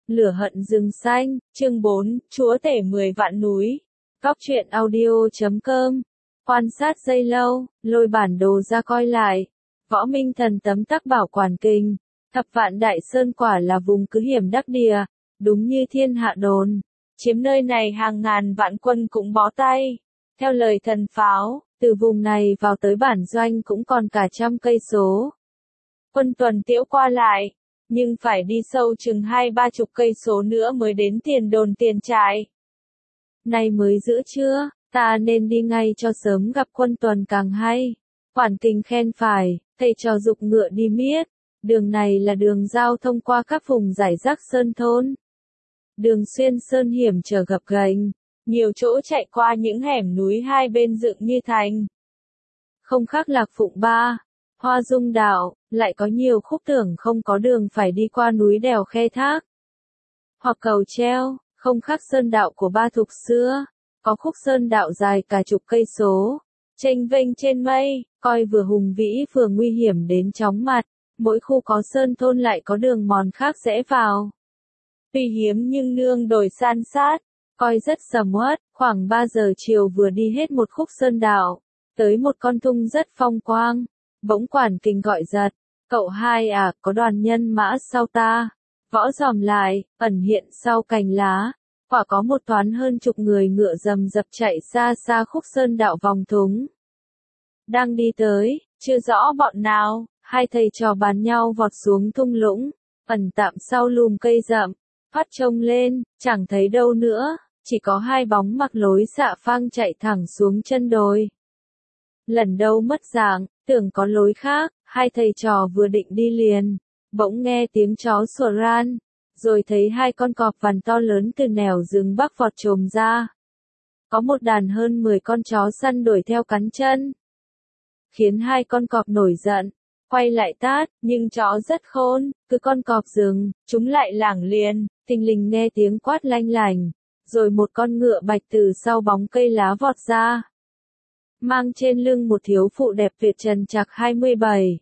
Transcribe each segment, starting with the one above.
Lửa hận rừng xanh, chương 4, chúa tể 10 vạn núi. Góc truyện audio.com. Quan sát giây lâu, lôi bản đồ ra coi lại. Võ Minh Thần tấm tắc bảo quản kinh. Thập vạn đại sơn quả là vùng cứ hiểm đắc địa, đúng như thiên hạ đồn. Chiếm nơi này hàng ngàn vạn quân cũng bó tay. Theo lời thần pháo, từ vùng này vào tới bản doanh cũng còn cả 100 cây số. Quân tuần tiễu qua lại, nhưng phải đi sâu chừng 20-30 cây số nữa mới đến tiền đồn tiền trại. Nay mới giữa trưa, ta nên đi ngay cho sớm gặp quân tuần càng hay. Quản kinh khen phải, thầy trò giục ngựa đi miết. Đường này là đường giao thông qua các vùng rải rác sơn thôn. Đường xuyên sơn hiểm trở gập ghềnh, nhiều chỗ chạy qua những hẻm núi hai bên dựng như thành. Không khác Lạc Phụng Ba, Hoa Dung Đạo, lại có nhiều khúc tưởng không có đường phải đi qua núi đèo khe thác. Hoặc cầu treo, không khác sơn đạo của Ba Thục xưa, có khúc sơn đạo dài cả chục cây số, chênh vênh trên mây, coi vừa hùng vĩ vừa nguy hiểm đến chóng mặt, mỗi khu có sơn thôn lại có đường mòn khác rẽ vào. Tuy hiếm nhưng nương đồi san sát, coi rất sầm uất, khoảng 3 giờ chiều vừa đi hết một khúc sơn đạo, tới một con thung rất phong quang, bỗng quản kình gọi giật, cậu hai à, có đoàn nhân mã sau ta. Võ dòm lại, ẩn hiện sau cành lá, quả có một toán hơn chục người ngựa rầm rập chạy xa xa khúc sơn đạo vòng thúng. Đang đi tới, chưa rõ bọn nào, hai thầy trò bàn nhau vọt xuống thung lũng, ẩn tạm sau lùm cây rậm, phát trông lên, chẳng thấy đâu nữa, chỉ có hai bóng mặc lối xạ phang chạy thẳng xuống chân đồi. Lần đầu mất dạng, tưởng có lối khác, hai thầy trò vừa định đi liền, bỗng nghe tiếng chó sủa ran, rồi thấy hai con cọp vằn to lớn từ nẻo rừng bắc vọt chồm ra. Có một đàn hơn 10 con chó săn đuổi theo cắn chân, khiến hai con cọp nổi giận, quay lại tát, nhưng chó rất khôn, cứ con cọp dừng, chúng lại lảng liền, thình lình nghe tiếng quát lanh lành, rồi một con ngựa bạch từ sau bóng cây lá vọt ra. Mang trên lưng một thiếu phụ đẹp tuyệt trần trạc 27,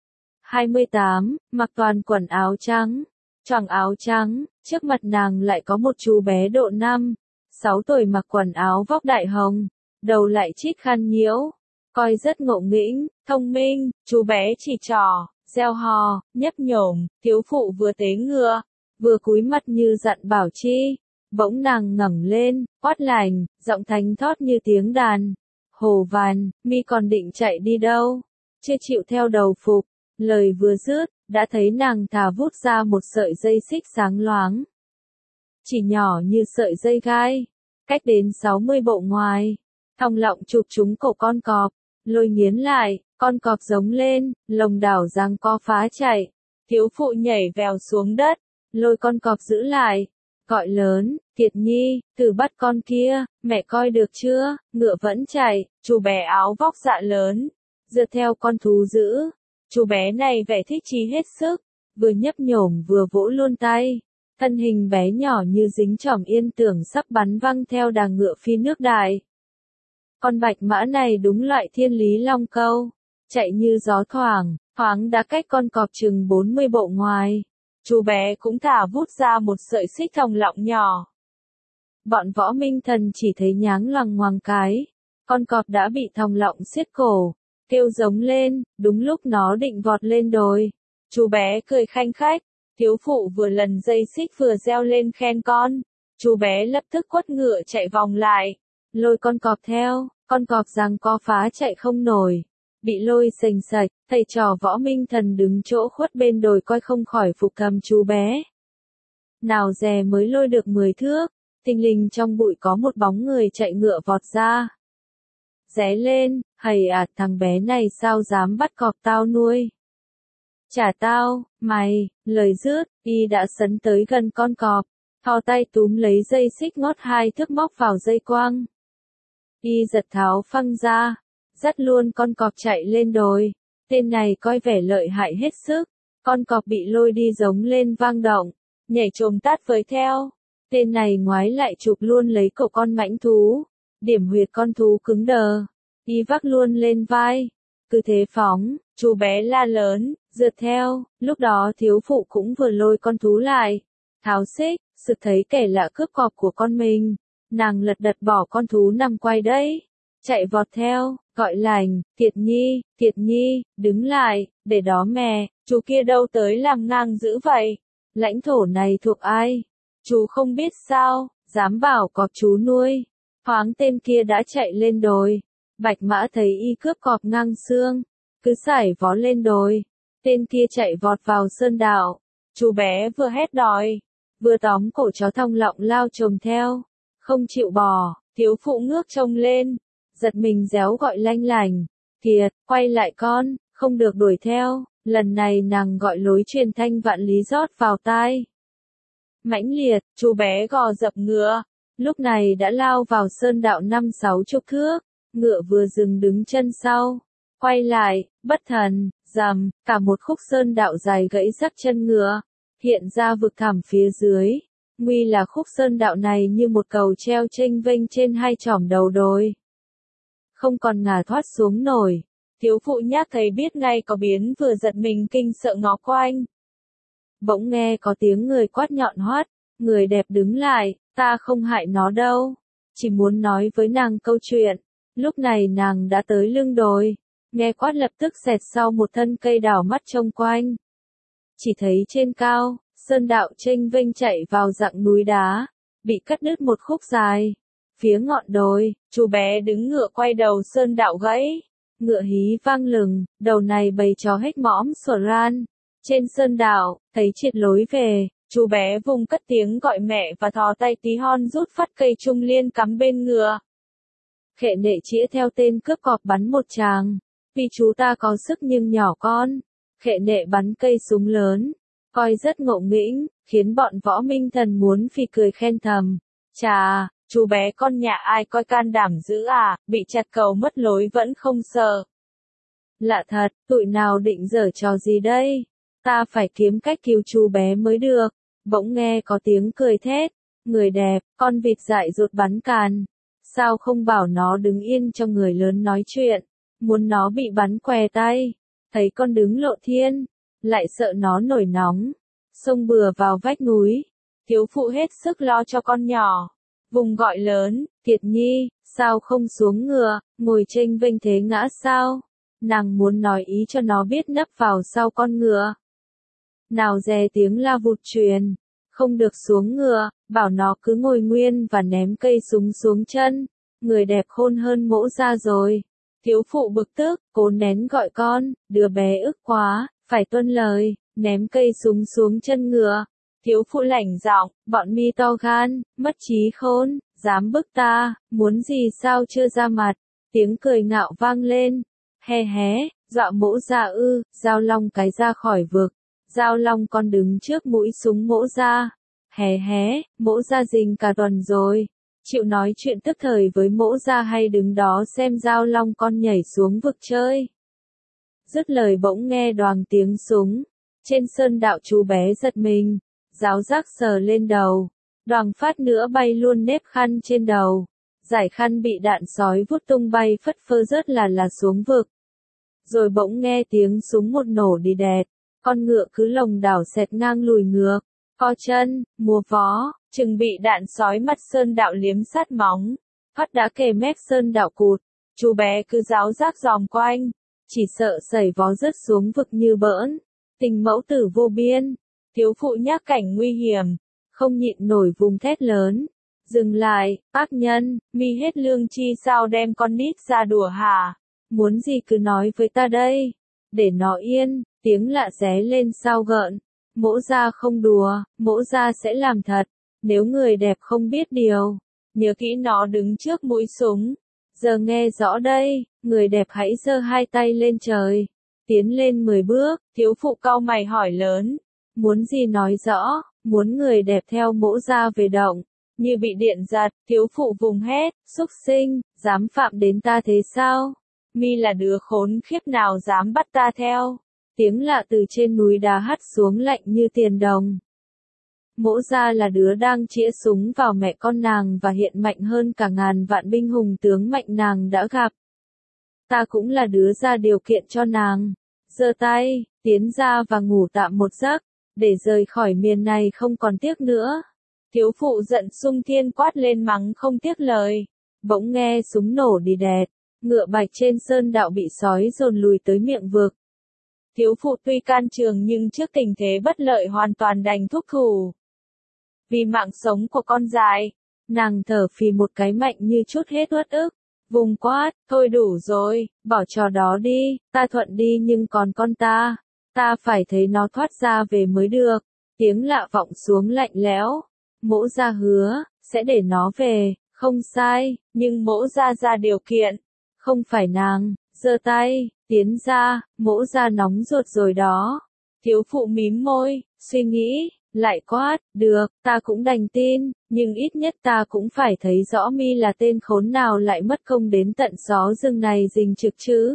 28, mặc toàn quần áo trắng, choàng áo trắng, trước mặt nàng lại có một chú bé độ 5, 6 tuổi mặc quần áo vóc đại hồng, đầu lại chít khăn nhiễu, coi rất ngộ nghĩnh, thông minh, chú bé chỉ trỏ, reo hò, nhấp nhổm, thiếu phụ vừa tế ngựa, vừa cúi mặt như dặn bảo chi, bỗng nàng ngẩng lên, quát lành, giọng thánh thót như tiếng đàn. Hồ Vàn, mi còn định chạy đi đâu? Chưa chịu theo đầu phục, lời vừa dứt, đã thấy nàng thả vút ra một sợi dây xích sáng loáng. Chỉ nhỏ như sợi dây gai, cách đến 60 bộ ngoài, thong lọng chụp trúng cổ con cọp, lôi nghiến lại, con cọp giống lên, lồng đảo giằng co phá chạy, thiếu phụ nhảy vèo xuống đất, lôi con cọp giữ lại, gọi lớn, Kiệt Nhi, thử bắt con kia, mẹ coi được chưa, ngựa vẫn chạy, chú bé áo vóc dạ lớn, dựa theo con thú dữ, chú bé này vẻ thích chí hết sức, vừa nhấp nhổm vừa vỗ luôn tay, thân hình bé nhỏ như dính chỏm yên tưởng sắp bắn văng theo đà ngựa phi nước đại. Con bạch mã này đúng loại thiên lý long câu, chạy như gió thoảng, thoáng đã cách con cọp chừng 40 bộ ngoài. Chú bé cũng thả vút ra một sợi xích thòng lọng nhỏ. Bọn Võ Minh Thần chỉ thấy nháng loằng ngoằng cái, con cọp đã bị thòng lọng siết cổ, kêu giống lên, đúng lúc nó định vọt lên đồi. Chú bé cười khanh khách, thiếu phụ vừa lần dây xích vừa reo lên khen con. Chú bé lập tức quất ngựa chạy vòng lại, lôi con cọp theo, con cọp giằng co phá chạy không nổi. Bị lôi sềnh sạch, thầy trò Võ Minh Thần đứng chỗ khuất bên đồi coi không khỏi phục thầm chú bé. Nào dè mới lôi được 10 thước, thình lình trong bụi có một bóng người chạy ngựa vọt ra. Ré lên, hầy à, thằng bé này sao dám bắt cọp tao nuôi? Trả tao, mày, lời dứt, y đã sấn tới gần con cọp, thò tay túm lấy dây xích ngót 2 thước móc vào dây quăng. Y giật tháo phăng ra, dắt luôn con cọp chạy lên đồi, tên này coi vẻ lợi hại hết sức, con cọp bị lôi đi giống lên vang động, nhảy chồm tát với theo, tên này ngoái lại chụp luôn lấy cổ con mãnh thú, điểm huyệt con thú cứng đờ, y vác luôn lên vai, cứ thế phóng, chú bé la lớn, rượt theo, lúc đó thiếu phụ cũng vừa lôi con thú lại, tháo xích, sực thấy kẻ lạ cướp cọp của con mình. Nàng lật đật bỏ con thú nằm quay đấy, chạy vọt theo, gọi lành, Tiệt Nhi, đứng lại, để đó mẹ, chú kia đâu tới làm ngang dữ vậy? Lãnh thổ này thuộc ai? Chú không biết sao, dám bảo cọp chú nuôi. Thoáng tên kia đã chạy lên đồi. Bạch Mã thấy y cướp cọp ngang xương, cứ sải vó lên đồi. Tên kia chạy vọt vào sơn đạo. Chú bé vừa hét đòi, vừa tóm cổ chó thong lọng lao chồm theo, không chịu bò. Thiếu phụ ngước trông lên, giật mình réo gọi lanh lành, Kiệt, quay lại con, không được đuổi theo. Lần này nàng gọi lối truyền thanh vạn lý rót vào tai. Mãnh liệt, chú bé gò dập ngựa, lúc này đã lao vào sơn đạo 50-60 thước, ngựa vừa dừng đứng chân sau, quay lại, bất thần, rầm, cả một khúc sơn đạo dài gãy rắc chân ngựa, hiện ra vực thẳm phía dưới. Nguy là khúc sơn đạo này như một cầu treo chênh vênh trên hai chỏm đầu đồi, không còn ngả thoát xuống nổi. Thiếu phụ Nhác thấy biết ngay có biến, vừa giật mình kinh sợ ngó quanh. Bỗng nghe có tiếng người quát nhọn hoắt, người đẹp đứng lại, ta không hại nó đâu, chỉ muốn nói với nàng câu chuyện. Lúc này nàng đã tới lưng đồi, nghe quát lập tức xẹt sau một thân cây đảo mắt trông quanh. Chỉ thấy trên cao, sơn đạo chênh vênh chạy vào dặng núi đá, bị cắt đứt một khúc dài. Phía ngọn đồi, chú bé đứng ngựa quay đầu sơn đạo gãy. Ngựa hí vang lừng, đầu này bầy chó hết mõm sủa ran. Trên sơn đạo, thấy triệt lối về, chú bé vùng cất tiếng gọi mẹ và thò tay tí hon rút phát cây trung liên cắm bên ngựa. Khệ nệ chĩa theo tên cướp cọp bắn một tràng. Vì chú ta có sức nhưng nhỏ con. Khệ nệ bắn cây súng lớn, coi rất ngộ nghĩnh, khiến bọn võ minh thần muốn phì cười khen thầm. Chà, chú bé con nhà ai coi can đảm dữ à, bị chặt cầu mất lối vẫn không sợ. Lạ thật, tụi nào định giở trò gì đây? Ta phải kiếm cách cứu chú bé mới được. Bỗng nghe có tiếng cười thét. Người đẹp, con vịt dại dột bắn càn. Sao không bảo nó đứng yên cho người lớn nói chuyện? Muốn nó bị bắn què tay. Thấy con đứng lộ thiên, lại sợ nó nổi nóng. Xông bừa vào vách núi. Thiếu phụ hết sức lo cho con nhỏ. Vùng gọi lớn, Tiệt Nhi, sao không xuống ngựa, ngồi chênh vênh thế ngã sao? Nàng muốn nói ý cho nó biết nấp vào sau con ngựa. Nào dè tiếng la vụt truyền, không được xuống ngựa, bảo nó cứ ngồi nguyên và ném cây súng xuống chân. Người đẹp khôn hơn mỗ ra rồi. Thiếu phụ bực tức, cố nén gọi con, đứa bé ức quá, phải tuân lời, ném cây súng xuống chân ngựa. Thiếu phụ lảnh giọng, bọn mi to gan, mất trí khôn, dám bức ta, muốn gì sao chưa ra mặt. Tiếng cười ngạo vang lên, he hé, dọa mỗ ra ư, Giao Long cái ra khỏi vực. Giao Long con đứng trước mũi súng mỗ ra. Hé hé, mỗ ra rình cả tuần rồi. Chịu nói chuyện tức thời với mỗ ra hay đứng đó xem Giao Long con nhảy xuống vực chơi. Dứt lời bỗng nghe đoàng tiếng súng. Trên sơn đạo chú bé giật mình. Giáo giác sờ lên đầu. Đoàng phát nữa bay luôn nếp khăn trên đầu. Giải khăn bị đạn sói vút tung bay phất phơ rớt là xuống vực. Rồi bỗng nghe tiếng súng một nổ đi đẹt. Con ngựa cứ lồng đảo xẹt ngang lùi ngược. Co chân, múa vó, chừng bị đạn sói mặt sơn đạo liếm sát móng. Phát đã kề mép sơn đạo cụt. Chú bé cứ giáo giác dòm quanh. Chỉ sợ sẩy vó rớt xuống vực như bỡn. Tình mẫu tử vô biên. Thiếu phụ Nhác cảnh nguy hiểm. Không nhịn nổi vùng thét lớn. Dừng lại, ác nhân, mi hết lương chi sao đem con nít ra đùa hả? Muốn gì cứ nói với ta đây. Để nó yên, tiếng lạ ré lên sao gợn. Mỗ ra không đùa, mỗ ra sẽ làm thật. Nếu người đẹp không biết điều, nhớ kỹ nó đứng trước mũi súng. Giờ nghe rõ đây, người đẹp hãy giơ hai tay lên trời. Tiến lên 10 bước, thiếu phụ cau mày hỏi lớn. Muốn gì nói rõ, muốn người đẹp theo mỗ ra về động. Như bị điện giật, thiếu phụ vùng hét, xúc sinh, dám phạm đến ta thế sao? Mi là đứa khốn khiếp nào dám bắt ta theo? Tiếng lạ từ trên núi đá hắt xuống lạnh như tiền đồng. Mỗ ra là đứa đang chĩa súng vào mẹ con nàng và hiện mạnh hơn cả ngàn vạn binh hùng tướng mạnh nàng đã gặp. Ta cũng là đứa ra điều kiện cho nàng. Giơ tay, tiến ra và ngủ tạm một giấc. để rời khỏi miền này không còn tiếc nữa. Thiếu phụ giận sung thiên quát lên mắng không tiếc lời. Bỗng nghe súng nổ đi đẹt, ngựa bạch trên sơn đạo bị sói dồn lùi tới miệng vực. Thiếu phụ tuy can trường nhưng trước tình thế bất lợi hoàn toàn đành thúc thủ. Vì mạng sống của con dài, nàng thở phì một cái mạnh như trút hết uất ức, vùng quát, thôi đủ rồi, bỏ trò đó đi, ta thuận đi nhưng còn con ta phải thấy nó thoát ra về mới được. Tiếng lạ vọng xuống lạnh lẽo, Mỗ gia hứa, sẽ để nó về, không sai, nhưng Mỗ gia ra điều kiện, không phải nàng, giơ tay, tiến ra, Mỗ gia nóng ruột rồi đó. Thiếu phụ mím môi, suy nghĩ, lại quát, được, ta cũng đành tin, nhưng ít nhất ta cũng phải thấy rõ mi là tên khốn nào lại mất công đến tận xó rừng này rình trực chứ.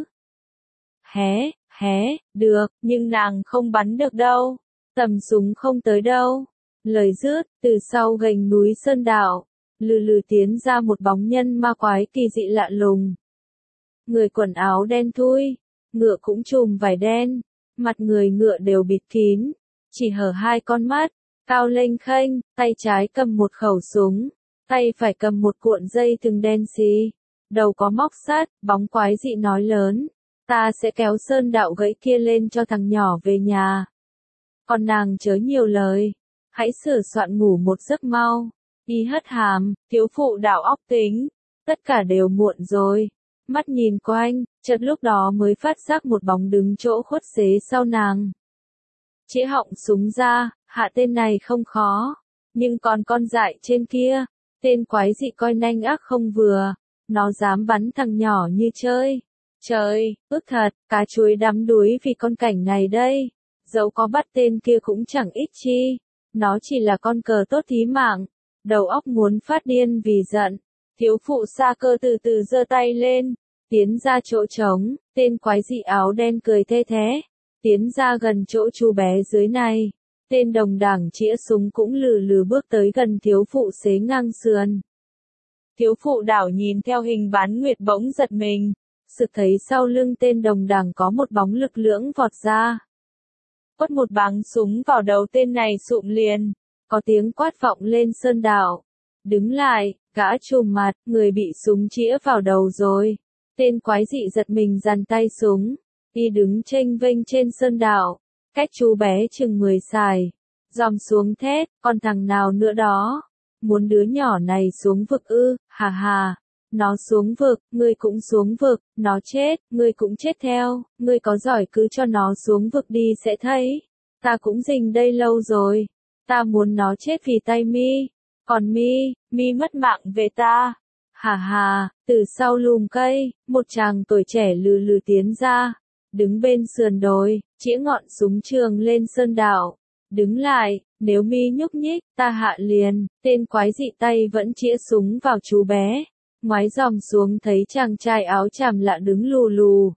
Được, nhưng nàng không bắn được đâu, tầm súng không tới đâu. Lời dứt, từ sau gành núi sơn đạo, lừ lừ tiến ra một bóng nhân ma quái kỳ dị lạ lùng. Người quần áo đen thui, ngựa cũng trùm vải đen, mặt người ngựa đều bịt kín, chỉ hở hai con mắt, cao lênh khênh, tay trái cầm một khẩu súng, tay phải cầm một cuộn dây thừng đen xì, đầu có móc sắt, bóng quái dị nói lớn, ta sẽ kéo sơn đạo gãy kia lên cho thằng nhỏ về nhà. Còn nàng chớ nhiều lời, hãy sửa soạn ngủ một giấc mau. Y hất hàm, thiếu phụ đảo óc tính, tất cả đều muộn rồi. Mắt nhìn quanh, chợt lúc đó mới phát giác một bóng đứng chỗ khuất xế sau nàng. Chĩa họng súng ra, hạ tên này không khó, nhưng còn con dại trên kia, tên quái dị coi nanh ác không vừa, nó dám bắn thằng nhỏ như chơi. Trời, ước thật, cá chuối đắm đuối vì con cảnh này đây, dẫu có bắt tên kia cũng chẳng ích chi, nó chỉ là con cờ tốt thí mạng, đầu óc muốn phát điên vì giận. Thiếu phụ xa cơ từ từ giơ tay lên, tiến ra chỗ trống, tên quái dị áo đen cười thê thế, tiến ra gần chỗ chú bé dưới này, tên đồng đảng chĩa súng cũng lừ lừ bước tới gần thiếu phụ xế ngang sườn. Thiếu phụ đảo nhìn theo hình bán nguyệt bỗng giật mình, sực thấy sau lưng tên đồng đảng có một bóng lực lưỡng vọt ra. Quất một báng súng vào đầu tên này sụm liền, có tiếng quát vọng lên sơn đạo. Đứng lại, gã trùm mặt, người bị súng chĩa vào đầu rồi. Tên quái dị giật mình giằng tay súng, y đứng chênh vênh trên sơn đạo, cách chú bé chừng 10 sải. Dòm xuống thét, còn thằng nào nữa đó? Muốn đứa nhỏ này xuống vực ư, hà hà. Nó xuống vực, ngươi cũng xuống vực, nó chết, ngươi cũng chết theo, ngươi có giỏi cứ cho nó xuống vực đi sẽ thấy. Ta cũng rình đây lâu rồi, ta muốn nó chết vì tay mi, còn mi mất mạng về ta. Hà hà, từ sau lùm cây, một chàng tuổi trẻ lừ lừ tiến ra, đứng bên sườn đồi, chĩa ngọn súng trường lên sơn đạo. Đứng lại, nếu mi nhúc nhích, ta hạ liền, tên quái dị tay vẫn chĩa súng vào chú bé. Ngoái dòm xuống thấy chàng trai áo chàm lạ đứng lù lù.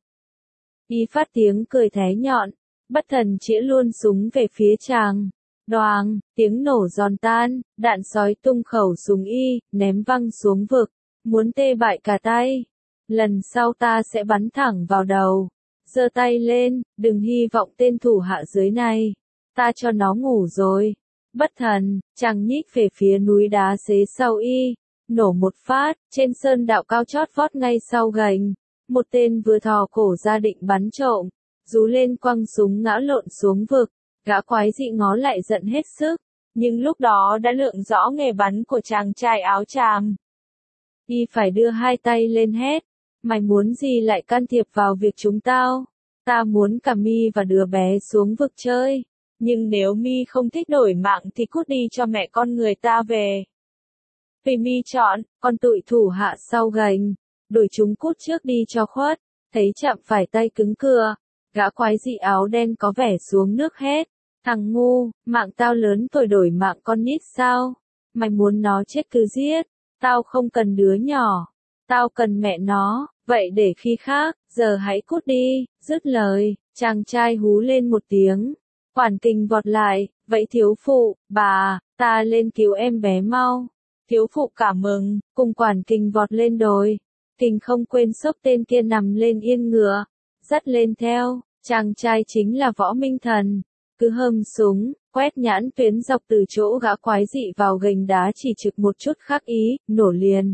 Y phát tiếng cười thé nhọn, bất thần chĩa luôn súng về phía chàng. Đoàng, tiếng nổ giòn tan, đạn sói tung khẩu súng y, ném văng xuống vực, muốn tê bại cả tay. Lần sau ta sẽ bắn thẳng vào đầu. Giơ tay lên, đừng hy vọng tên thủ hạ dưới này. Ta cho nó ngủ rồi. Bất thần, chàng nhích về phía núi đá xế sau y. Nổ một phát, trên sơn đạo cao chót vót ngay sau gành. Một tên vừa thò cổ ra định bắn trộm, rú lên quăng súng ngã lộn xuống vực. Gã quái dị ngó lại giận hết sức, nhưng lúc đó đã lượng rõ nghề bắn của chàng trai áo chàm. Y phải đưa hai tay lên hét, mày muốn gì lại can thiệp vào việc chúng tao? Ta muốn cả mi và đứa bé xuống vực chơi, nhưng nếu mi không thích đổi mạng thì cút đi cho mẹ con người ta về. Vì mi chọn, con tụi thủ hạ sau gành, đuổi chúng cút trước đi cho khuất, thấy chạm phải tay cứng cựa. Gã quái dị áo đen có vẻ xuống nước hết. Thằng ngu, mạng tao lớn tuổi đổi mạng con nít sao? Mày muốn nó chết cứ giết. Tao không cần đứa nhỏ. Tao cần mẹ nó. Vậy để khi khác, giờ hãy cút đi. Dứt lời, chàng trai hú lên một tiếng. Quản kình vọt lại, vậy thiếu phụ, bà, ta lên cứu em bé mau. Thiếu phụ cảm mừng, cùng quản kình vọt lên đồi. Kình không quên xốc tên kia nằm lên yên ngựa. Dắt lên theo. Chàng trai chính là Võ Minh Thần, cứ hâm súng, quét nhãn tuyến dọc từ chỗ gã quái dị vào gành đá chỉ trực một chút khác ý, nổ liền.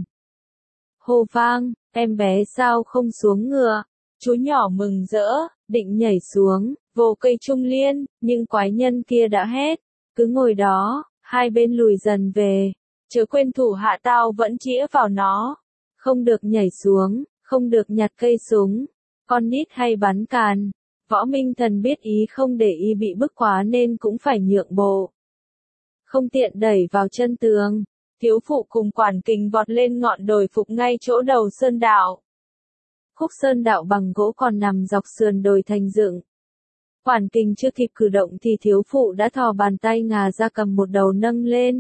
Hô vang, em bé sao không xuống ngựa? Chú nhỏ mừng rỡ, định nhảy xuống, vồ cây trung liên, nhưng quái nhân kia đã hét, cứ ngồi đó, hai bên lùi dần về, chớ quên thủ hạ tao vẫn chĩa vào nó, không được nhảy xuống, không được nhặt cây súng, con nít hay bắn càn. Võ Minh Thần biết ý không để y bị bức quá nên cũng phải nhượng bộ. Không tiện đẩy vào chân tường, thiếu phụ cùng Quản Kình vọt lên ngọn đồi phục ngay chỗ đầu sơn đạo. Khúc sơn đạo bằng gỗ còn nằm dọc sườn đồi thành dựng. Quản Kình chưa kịp cử động thì thiếu phụ đã thò bàn tay ngà ra cầm một đầu nâng lên.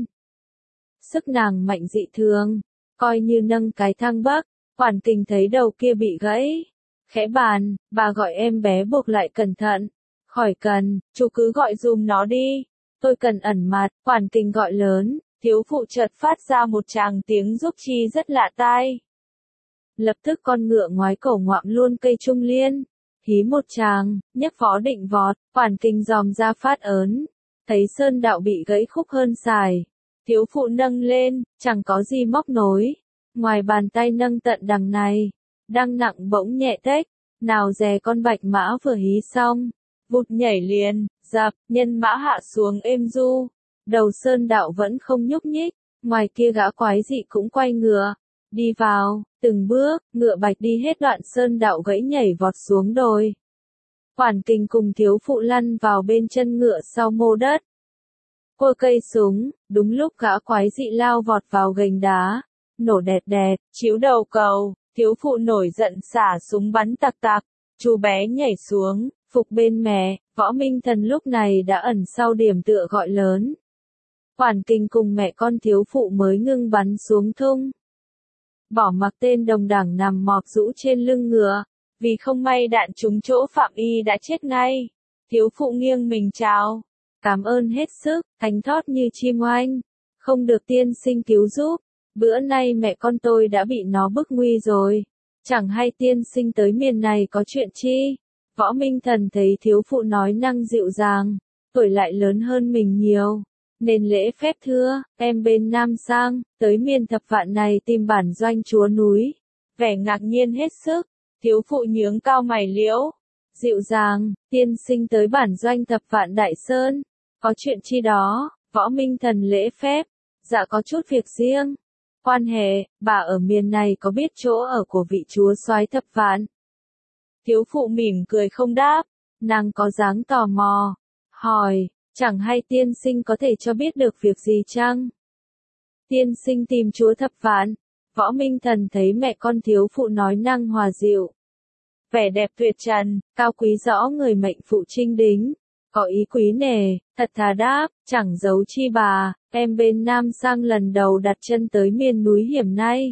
Sức nàng mạnh dị thường, coi như nâng cái thang bắc, Quản Kình thấy đầu kia bị gãy. Khẽ bàn, bà gọi em bé buộc lại cẩn thận. Khỏi cần, chú cứ gọi dùm nó đi. Tôi cần ẩn mặt, Quản Kình gọi lớn, thiếu phụ chợt phát ra một tràng tiếng rúc chi rất lạ tai. Lập tức con ngựa ngoái cổ ngoạm luôn cây trung liên. Hí một tràng, nhấc phó định vọt, Quản Kình dòm ra phát ớn. Thấy sơn đạo bị gãy khúc hơn xài. Thiếu phụ nâng lên, chẳng có gì móc nối. Ngoài bàn tay nâng tận đằng này. Đang nặng bỗng nhẹ tách, nào dè con bạch mã vừa hí xong, vụt nhảy liền, dập, nhân mã hạ xuống êm du, đầu sơn đạo vẫn không nhúc nhích, ngoài kia gã quái dị cũng quay ngựa, đi vào, từng bước, ngựa bạch đi hết đoạn sơn đạo gãy nhảy vọt xuống đồi. Quản Kình cùng thiếu phụ lăn vào bên chân ngựa sau mô đất. Quơ cây súng, đúng lúc gã quái dị lao vọt vào gành đá, nổ đẹt đẹt, chiếu đầu cầu. Thiếu phụ nổi giận xả súng bắn tặc tặc, chú bé nhảy xuống, phục bên mẹ, Võ Minh Thần lúc này đã ẩn sau điểm tựa gọi lớn. Quản Kình cùng mẹ con thiếu phụ mới ngưng bắn xuống thung. Bỏ mặc tên đồng đảng nằm mọp rũ trên lưng ngựa, vì không may đạn trúng chỗ phạm y đã chết ngay. Thiếu phụ nghiêng mình chào, cảm ơn hết sức, thánh thót như chim oanh, không được tiên sinh cứu giúp. Bữa nay mẹ con tôi đã bị nó bức nguy rồi. Chẳng hay tiên sinh tới miền này có chuyện chi? Võ Minh Thần thấy thiếu phụ nói năng dịu dàng, tuổi lại lớn hơn mình nhiều. Nên lễ phép thưa, em bên Nam sang, tới miền Thập Vạn này tìm bản doanh chúa núi. Vẻ ngạc nhiên hết sức, thiếu phụ nhướng cao mày liễu. Dịu dàng, tiên sinh tới bản doanh Thập Vạn Đại Sơn. Có chuyện chi đó, Võ Minh Thần lễ phép. Dạ có chút việc riêng. Quan hệ, bà ở miền này có biết chỗ ở của vị chúa soái Thập Vạn? Thiếu phụ mỉm cười không đáp, nàng có dáng tò mò, hỏi, chẳng hay tiên sinh có thể cho biết được việc gì chăng? Tiên sinh tìm chúa Thập Vạn. Võ Minh Thần thấy mẹ con thiếu phụ nói năng hòa dịu. Vẻ đẹp tuyệt trần, cao quý rõ người mệnh phụ trinh đính. Có ý quý nể, thật thà đáp, chẳng giấu chi bà, em bên Nam sang lần đầu đặt chân tới miền núi hiểm này.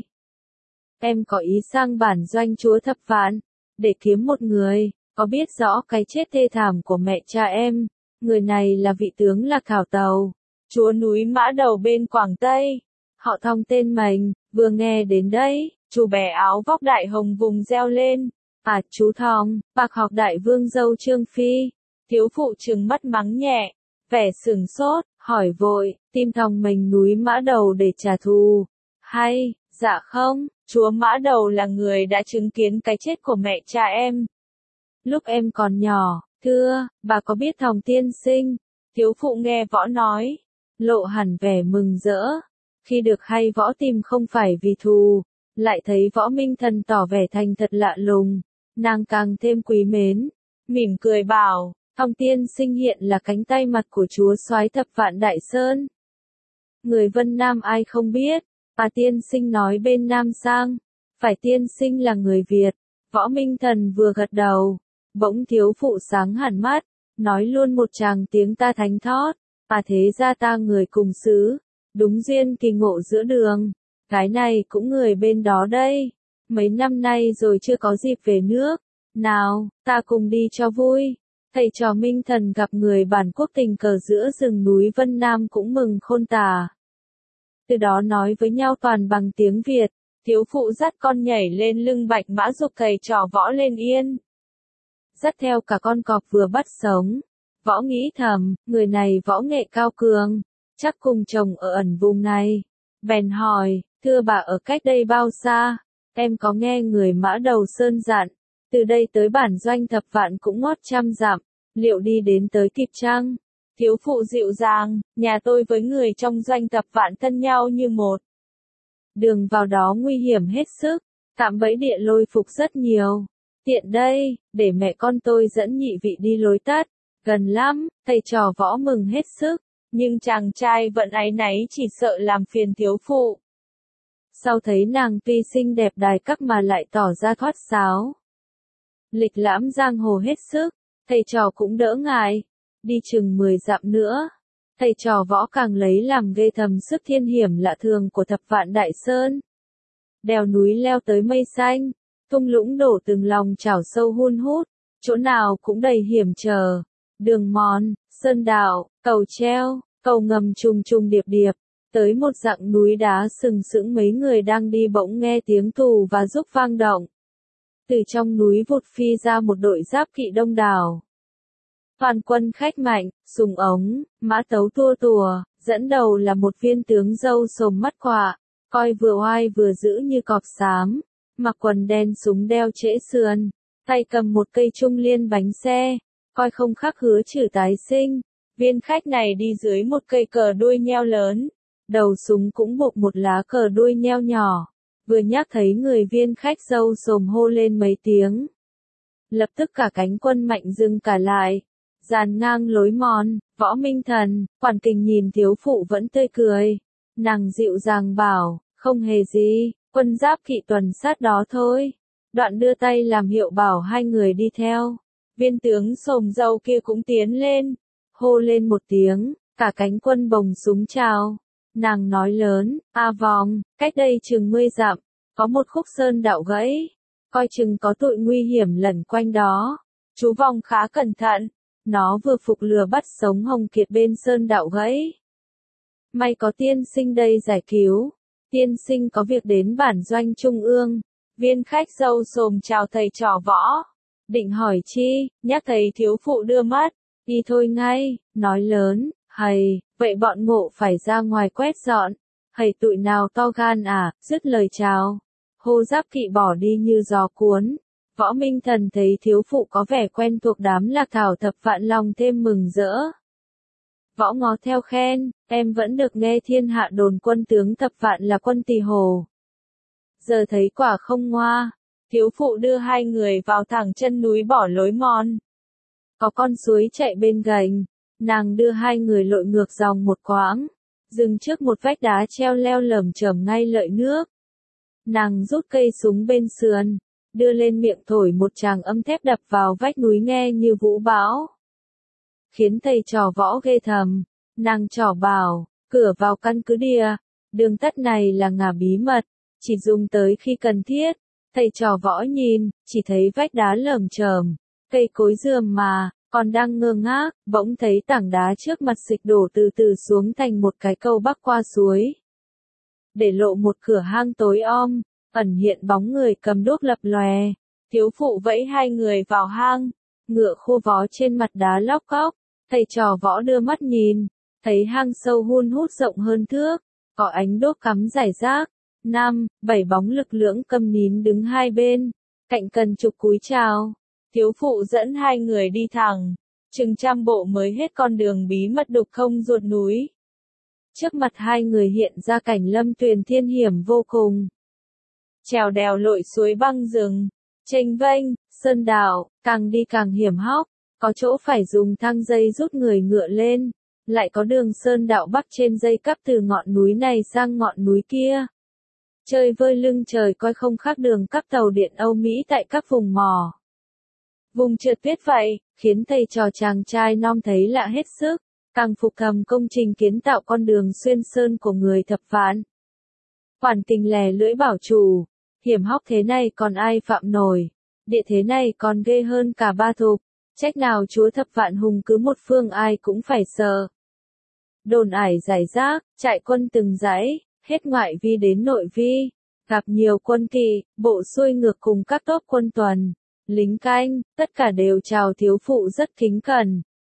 Em có ý sang bản doanh chúa Thập Vạn, để kiếm một người, có biết rõ cái chết thê thảm của mẹ cha em, người này là vị tướng Lạc Thảo Tàu, chúa núi Mã Đầu bên Quảng Tây. Họ thong tên mình, vừa nghe đến đây, chú bé áo vóc đại hồng vùng reo lên, à chú thong, bạc học đại vương dâu Trương Phi. Thiếu phụ trừng mắt mắng nhẹ, vẻ sửng sốt, hỏi vội, tìm thòng mình núi Mã Đầu để trả thù. Hay, dạ không, chúa Mã Đầu là người đã chứng kiến cái chết của mẹ cha em. Lúc em còn nhỏ, thưa, bà có biết thòng tiên sinh? Thiếu phụ nghe võ nói, lộ hẳn vẻ mừng rỡ. Khi được hay võ tìm không phải vì thù, lại thấy Võ Minh Thần tỏ vẻ thành thật lạ lùng, nàng càng thêm quý mến, mỉm cười bảo. Thòng tiên sinh hiện là cánh tay mặt của chúa soái Thập Vạn Đại Sơn. Người Vân Nam ai không biết, bà tiên sinh nói bên Nam sang, phải tiên sinh là người Việt. Võ Minh Thần vừa gật đầu, bỗng thiếu phụ sáng hẳn mắt, nói luôn một tràng tiếng ta thánh thót, à thế ra ta người cùng xứ, đúng duyên kỳ ngộ giữa đường, cái này cũng người bên đó đây, mấy năm nay rồi chưa có dịp về nước, nào, ta cùng đi cho vui. Thầy trò Minh Thần gặp người bản quốc tình cờ giữa rừng núi Vân Nam cũng mừng khôn tả. Từ đó nói với nhau toàn bằng tiếng Việt, thiếu phụ dắt con nhảy lên lưng bạch mã giục thầy trò võ lên yên. Dắt theo cả con cọp vừa bắt sống, Võ nghĩ thầm, người này võ nghệ cao cường, chắc cùng chồng ở ẩn vùng này. Bèn hỏi, thưa bà ở cách đây bao xa? Em có nghe người Mã Đầu Sơn dặn, từ đây tới bản doanh Thập Vạn cũng ngót 100 dặm, liệu đi đến tới kịp chăng? Thiếu phụ dịu dàng, nhà tôi với người trong doanh Thập Vạn thân nhau như một. Đường vào đó nguy hiểm hết sức, cạm bẫy địa lôi phục rất nhiều. Tiện đây, để mẹ con tôi dẫn nhị vị đi lối tắt, gần lắm, thầy trò Võ mừng hết sức, nhưng chàng trai vẫn áy náy chỉ sợ làm phiền thiếu phụ. Sau thấy nàng tuy xinh đẹp đài các mà lại tỏ ra thoát sáo. Lịch lãm giang hồ hết sức, thầy trò cũng đỡ ngại, đi chừng 10 dặm nữa. Thầy trò Võ càng lấy làm ghê thầm sức thiên hiểm lạ thường của Thập Vạn Đại Sơn. Đèo núi leo tới mây xanh, thung lũng đổ từng lòng chảo sâu hun hút, chỗ nào cũng đầy hiểm trở. Đường mòn, sơn đạo, cầu treo, cầu ngầm trùng trùng điệp điệp, tới một dặng núi đá sừng sững mấy người đang đi bỗng nghe tiếng tù và rúc vang động. Từ trong núi vụt phi ra một đội giáp kỵ đông đảo. Toàn quân khách mạnh, súng ống, mã tấu tua tùa, dẫn đầu là một viên tướng râu sồm mắt quạ, coi vừa oai vừa dữ như cọp xám, mặc quần đen súng đeo trễ sườn, tay cầm một cây trung liên bánh xe, coi không khác hứa trừ tái sinh. Viên khách này đi dưới một cây cờ đuôi nheo lớn, đầu súng cũng buộc một lá cờ đuôi nheo nhỏ, vừa nhắc thấy người viên khách râu sồm hô lên mấy tiếng. Lập tức cả cánh quân mạnh dừng cả lại, dàn ngang lối mòn. Võ Minh Thần, Quản Kình nhìn thiếu phụ vẫn tươi cười, nàng dịu dàng bảo, không hề gì, quân giáp kỵ tuần sát đó thôi. Đoạn đưa tay làm hiệu bảo hai người đi theo. Viên tướng sồm râu kia cũng tiến lên, hô lên một tiếng, cả cánh quân bồng súng chào. Nàng nói lớn, A Vòng, cách đây chừng 10 dặm, có một khúc sơn đạo gãy, coi chừng có tội nguy hiểm lẩn quanh đó. Chú Vòng khá cẩn thận, nó vừa phục lừa bắt sống Hồng Kiệt bên sơn đạo gãy. May có tiên sinh đây giải cứu, tiên sinh có việc đến bản doanh trung ương. Viên khách râu sồm chào thầy trò Võ, định hỏi chi, nhắc thấy thiếu phụ đưa mắt, đi thôi ngay, nói lớn, hầy, vậy bọn ngộ phải ra ngoài quét dọn, hầy tụi nào to gan à, dứt lời chào, hô giáp kỵ bỏ đi như gió cuốn. Võ Minh Thần thấy thiếu phụ có vẻ quen thuộc đám Lạc Thảo Thập Vạn lòng thêm mừng rỡ. Võ ngó theo khen, em vẫn được nghe thiên hạ đồn quân tướng Thập Vạn là quân Tỳ Hồ. Giờ thấy quả không ngoa, thiếu phụ đưa hai người vào thẳng chân núi bỏ lối mòn. Có con suối chạy bên gành, nàng đưa hai người lội ngược dòng một quãng, dừng trước một vách đá treo leo lởm chởm ngay lợi nước. Nàng rút cây súng bên sườn, đưa lên miệng thổi một tràng âm thép đập vào vách núi nghe như vũ bão. Khiến thầy trò Võ ghê thầm, nàng trỏ bảo, cửa vào căn cứ Địa, đường tắt này là ngả bí mật, chỉ dùng tới khi cần thiết. Thầy trò Võ nhìn, chỉ thấy vách đá lởm chởm, cây cối rườm mà, còn đang ngơ ngác, bỗng thấy tảng đá trước mặt xịch đổ từ từ xuống thành một cái cầu bắc qua suối. Để lộ một cửa hang tối om, ẩn hiện bóng người cầm đuốc lập lòe. Thiếu phụ vẫy hai người vào hang, ngựa khô vó trên mặt đá lóc cóc. Thầy trò Võ đưa mắt nhìn, thấy hang sâu hun hút rộng hơn thước, có ánh đuốc cắm rải rác. 5, 7 bóng lực lưỡng câm nín đứng hai bên, cạnh cần trục cúi chào. Thiếu phụ dẫn hai người đi thẳng, chừng 100 bộ mới hết con đường bí mật đục không ruột núi. Trước mặt hai người hiện ra cảnh lâm tuyền thiên hiểm vô cùng. Trèo đèo lội suối băng rừng, chênh vênh, sơn đạo, càng đi càng hiểm hóc, có chỗ phải dùng thang dây rút người ngựa lên, lại có đường sơn đạo bắc trên dây cắp từ ngọn núi này sang ngọn núi kia. Chơi vơi lưng trời coi không khác đường các tàu điện Âu Mỹ tại các vùng mỏ. Vùng trượt tuyết vậy, khiến thầy trò chàng trai non thấy lạ hết sức, càng phục thầm công trình kiến tạo con đường xuyên sơn của người Thập Vạn. Quản Kình lè lưỡi bảo chủ, hiểm hóc thế này còn ai phạm nổi, địa thế này còn ghê hơn cả Ba Thục, trách nào chúa Thập Vạn hùng cứ một phương ai cũng phải sợ. Đồn ải giải rác, trại quân từng dãy, hết ngoại vi đến nội vi, gặp nhiều quân kỵ, bộ xuôi ngược cùng các tốp quân tuần, lính canh, tất cả đều chào thiếu phụ rất kính cẩn.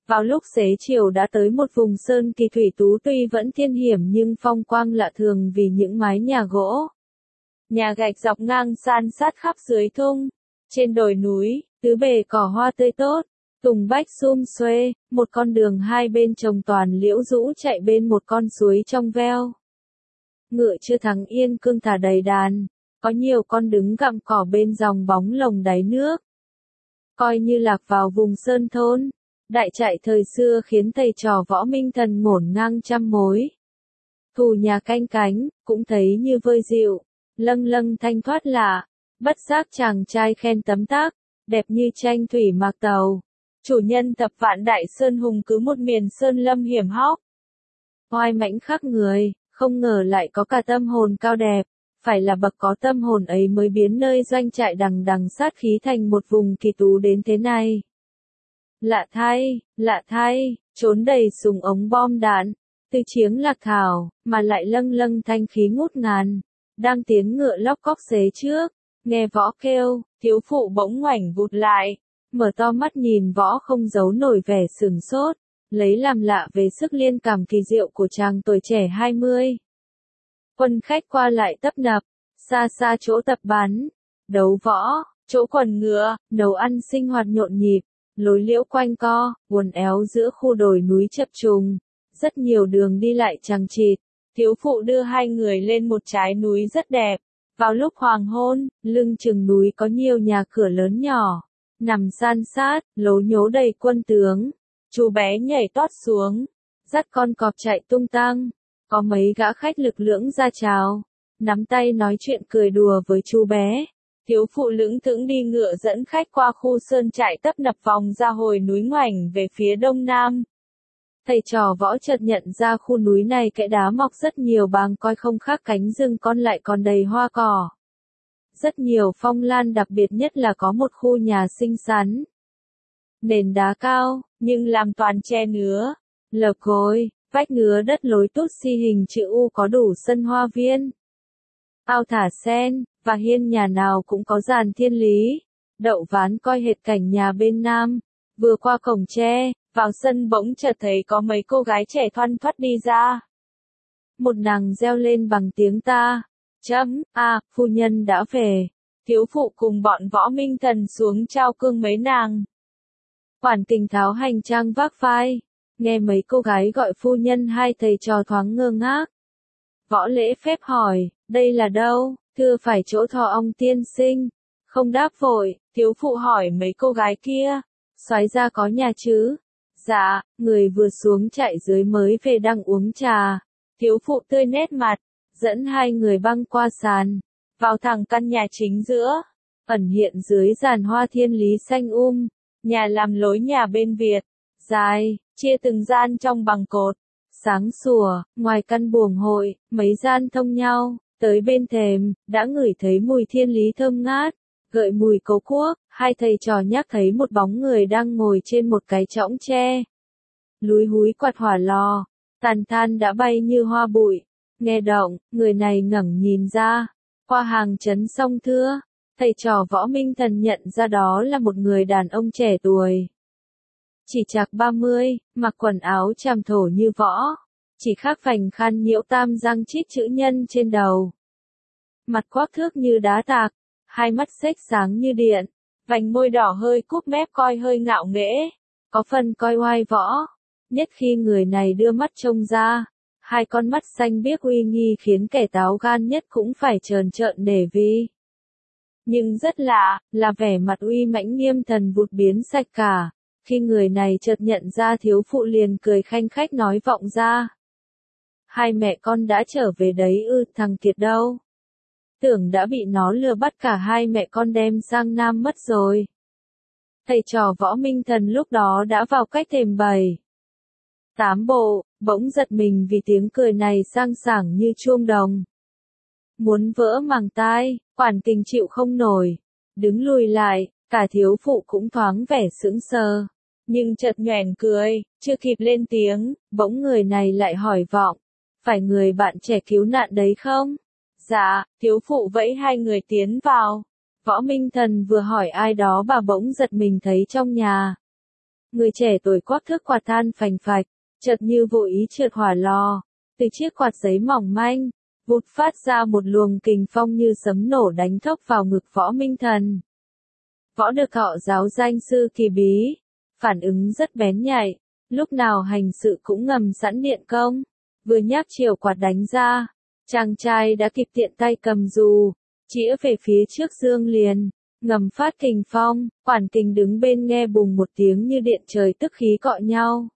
Vào lúc xế chiều đã tới một vùng sơn kỳ thủy tú tuy vẫn thiên hiểm nhưng phong quang lạ thường vì những mái nhà gỗ. Nhà gạch dọc ngang san sát khắp dưới thung. Trên đồi núi, tứ bề cỏ hoa tươi tốt, tùng bách sum xuê, một con đường hai bên trồng toàn liễu rũ chạy bên một con suối trong veo. Ngựa chưa thắng yên cương thả đầy đàn, có nhiều con đứng gặm cỏ bên dòng bóng lồng đáy nước. Coi như lạc vào vùng sơn thôn, đại trại thời xưa khiến thầy trò Võ Minh Thần ngổn ngang trăm mối. Thù nhà canh cánh, cũng thấy như vơi dịu, lâng lâng thanh thoát lạ, bất giác chàng trai khen tấm tác, đẹp như tranh thủy mạc tàu. Chủ nhân thập vạn đại sơn hùng cứ một miền sơn lâm hiểm hóc. Oai mãnh khắc người, không ngờ lại có cả tâm hồn cao đẹp, phải là bậc có tâm hồn ấy mới biến nơi doanh trại đằng đằng sát khí thành một vùng kỳ tú đến thế này. Lạ thay, trốn đầy súng ống bom đạn, từ chiếng lạc thảo, mà lại lâng lâng thanh khí ngút ngàn, đang tiến ngựa lóc cóc xế trước, nghe Võ kêu, thiếu phụ bỗng ngoảnh vụt lại, mở to mắt nhìn Võ không giấu nổi vẻ sửng sốt, lấy làm lạ về sức liên cảm kỳ diệu của chàng tuổi trẻ 20. Quân khách qua lại tấp nập, xa xa chỗ tập bắn, đấu võ, chỗ quần ngựa, nấu ăn sinh hoạt nhộn nhịp, lối liễu quanh co, uốn éo giữa khu đồi núi chập trùng, rất nhiều đường đi lại chằng chịt. Thiếu phụ đưa hai người lên một trái núi rất đẹp. Vào lúc hoàng hôn, lưng chừng núi có nhiều nhà cửa lớn nhỏ, nằm san sát, lố nhố đầy quân tướng. Chú bé nhảy tót xuống, dắt con cọp chạy tung tăng. Có mấy gã khách lực lưỡng ra chào, nắm tay nói chuyện cười đùa với chú bé. Thiếu phụ lững thững đi ngựa dẫn khách qua khu sơn trại tấp nập vòng ra hồi núi ngoảnh về phía đông nam. Thầy trò Võ chợt nhận ra khu núi này kẽ đá mọc rất nhiều bàng coi không khác cánh rừng con lại còn đầy hoa cỏ. Rất nhiều phong lan, đặc biệt nhất là có một khu nhà xinh xắn. Nền đá cao, nhưng làm toàn tre nứa, lợp gối, vách nứa đất lối tút xi hình chữ U có đủ sân hoa viên. Ao thả sen, và hiên nhà nào cũng có giàn thiên lý, đậu ván coi hệt cảnh nhà bên nam. Vừa qua cổng tre, vào sân bỗng chợt thấy có mấy cô gái trẻ thoăn thoắt đi ra. Một nàng reo lên bằng tiếng ta, phu nhân đã về. Thiếu phụ cùng bọn Võ Minh Thần xuống trao cương mấy nàng. Quản Kình tháo hành trang vác vai, nghe mấy cô gái gọi phu nhân, hai thầy trò thoáng ngơ ngác. Võ lễ phép hỏi, đây là đâu, thưa phải chỗ Thọ Ong tiên sinh. Không đáp vội, thiếu phụ hỏi mấy cô gái kia, soái ra có nhà chứ? Dạ, người vừa xuống chạy dưới mới về đang uống trà. Thiếu phụ tươi nét mặt, dẫn hai người băng qua sàn, vào thẳng căn nhà chính giữa, ẩn hiện dưới giàn hoa thiên lý xanh nhà làm lối nhà bên Việt, dài, chia từng gian trong bằng cột, sáng sủa, ngoài căn buồng hội, mấy gian thông nhau, tới bên thềm, đã ngửi thấy mùi thiên lý thơm ngát, gợi mùi cấu cuốc, hai thầy trò nhắc thấy một bóng người đang ngồi trên một cái chõng tre. Lúi húi quạt hỏa lò, tàn than đã bay như hoa bụi, nghe động, người này ngẩng nhìn ra, qua hàng trấn song thưa, thầy trò Võ Minh Thần nhận ra đó là một người đàn ông trẻ tuổi. Chỉ chạc 30, mặc quần áo tràm thổ như võ, chỉ khác vành khăn nhiễu tam răng chít chữ nhân trên đầu. Mặt quắc thước như đá tạc, hai mắt xếch sáng như điện, vành môi đỏ hơi cúp mép coi hơi ngạo nghễ, có phần coi oai võ. Nhất khi người này đưa mắt trông ra, hai con mắt xanh biếc uy nghi khiến kẻ táo gan nhất cũng phải trờn trợn nể vi. Nhưng rất lạ, là vẻ mặt uy mãnh nghiêm thần vụt biến sạch cả, khi người này chợt nhận ra thiếu phụ liền cười khanh khách nói vọng ra. Hai mẹ con đã trở về đấy ư? Thằng Kiệt đâu? Tưởng đã bị nó lừa bắt cả hai mẹ con đem sang Nam mất rồi. Thầy trò Võ Minh Thần lúc đó đã vào cách thềm bày. Tám bộ, bỗng giật mình vì tiếng cười này sang sảng như chuông đồng. Muốn vỡ màng tai, Quản Kình chịu không nổi, đứng lùi lại, cả thiếu phụ cũng thoáng vẻ sững sờ. Nhưng chợt nhoẻn cười, chưa kịp lên tiếng, bỗng người này lại hỏi vọng, phải người bạn trẻ cứu nạn đấy không? Dạ, thiếu phụ vẫy hai người tiến vào. Võ Minh Thần vừa hỏi ai đó bà bỗng giật mình thấy trong nhà Người trẻ tuổi quắc thước quạt than phành phạch, chợt như vô ý trượt hỏa lò. Từ chiếc quạt giấy mỏng manh, vụt phát ra một luồng kình phong như sấm nổ đánh thốc vào ngực Võ Minh Thần. Võ được họ giáo danh sư kỳ bí, phản ứng rất bén nhạy, lúc nào hành sự cũng ngầm sẵn điện công. Vừa nháp chiều quạt đánh ra, chàng trai đã kịp tiện tay cầm dù, chĩa về phía trước Dương liền, ngầm phát kình phong, quản kình đứng bên nghe bùng một tiếng như điện trời tức khí cọ nhau.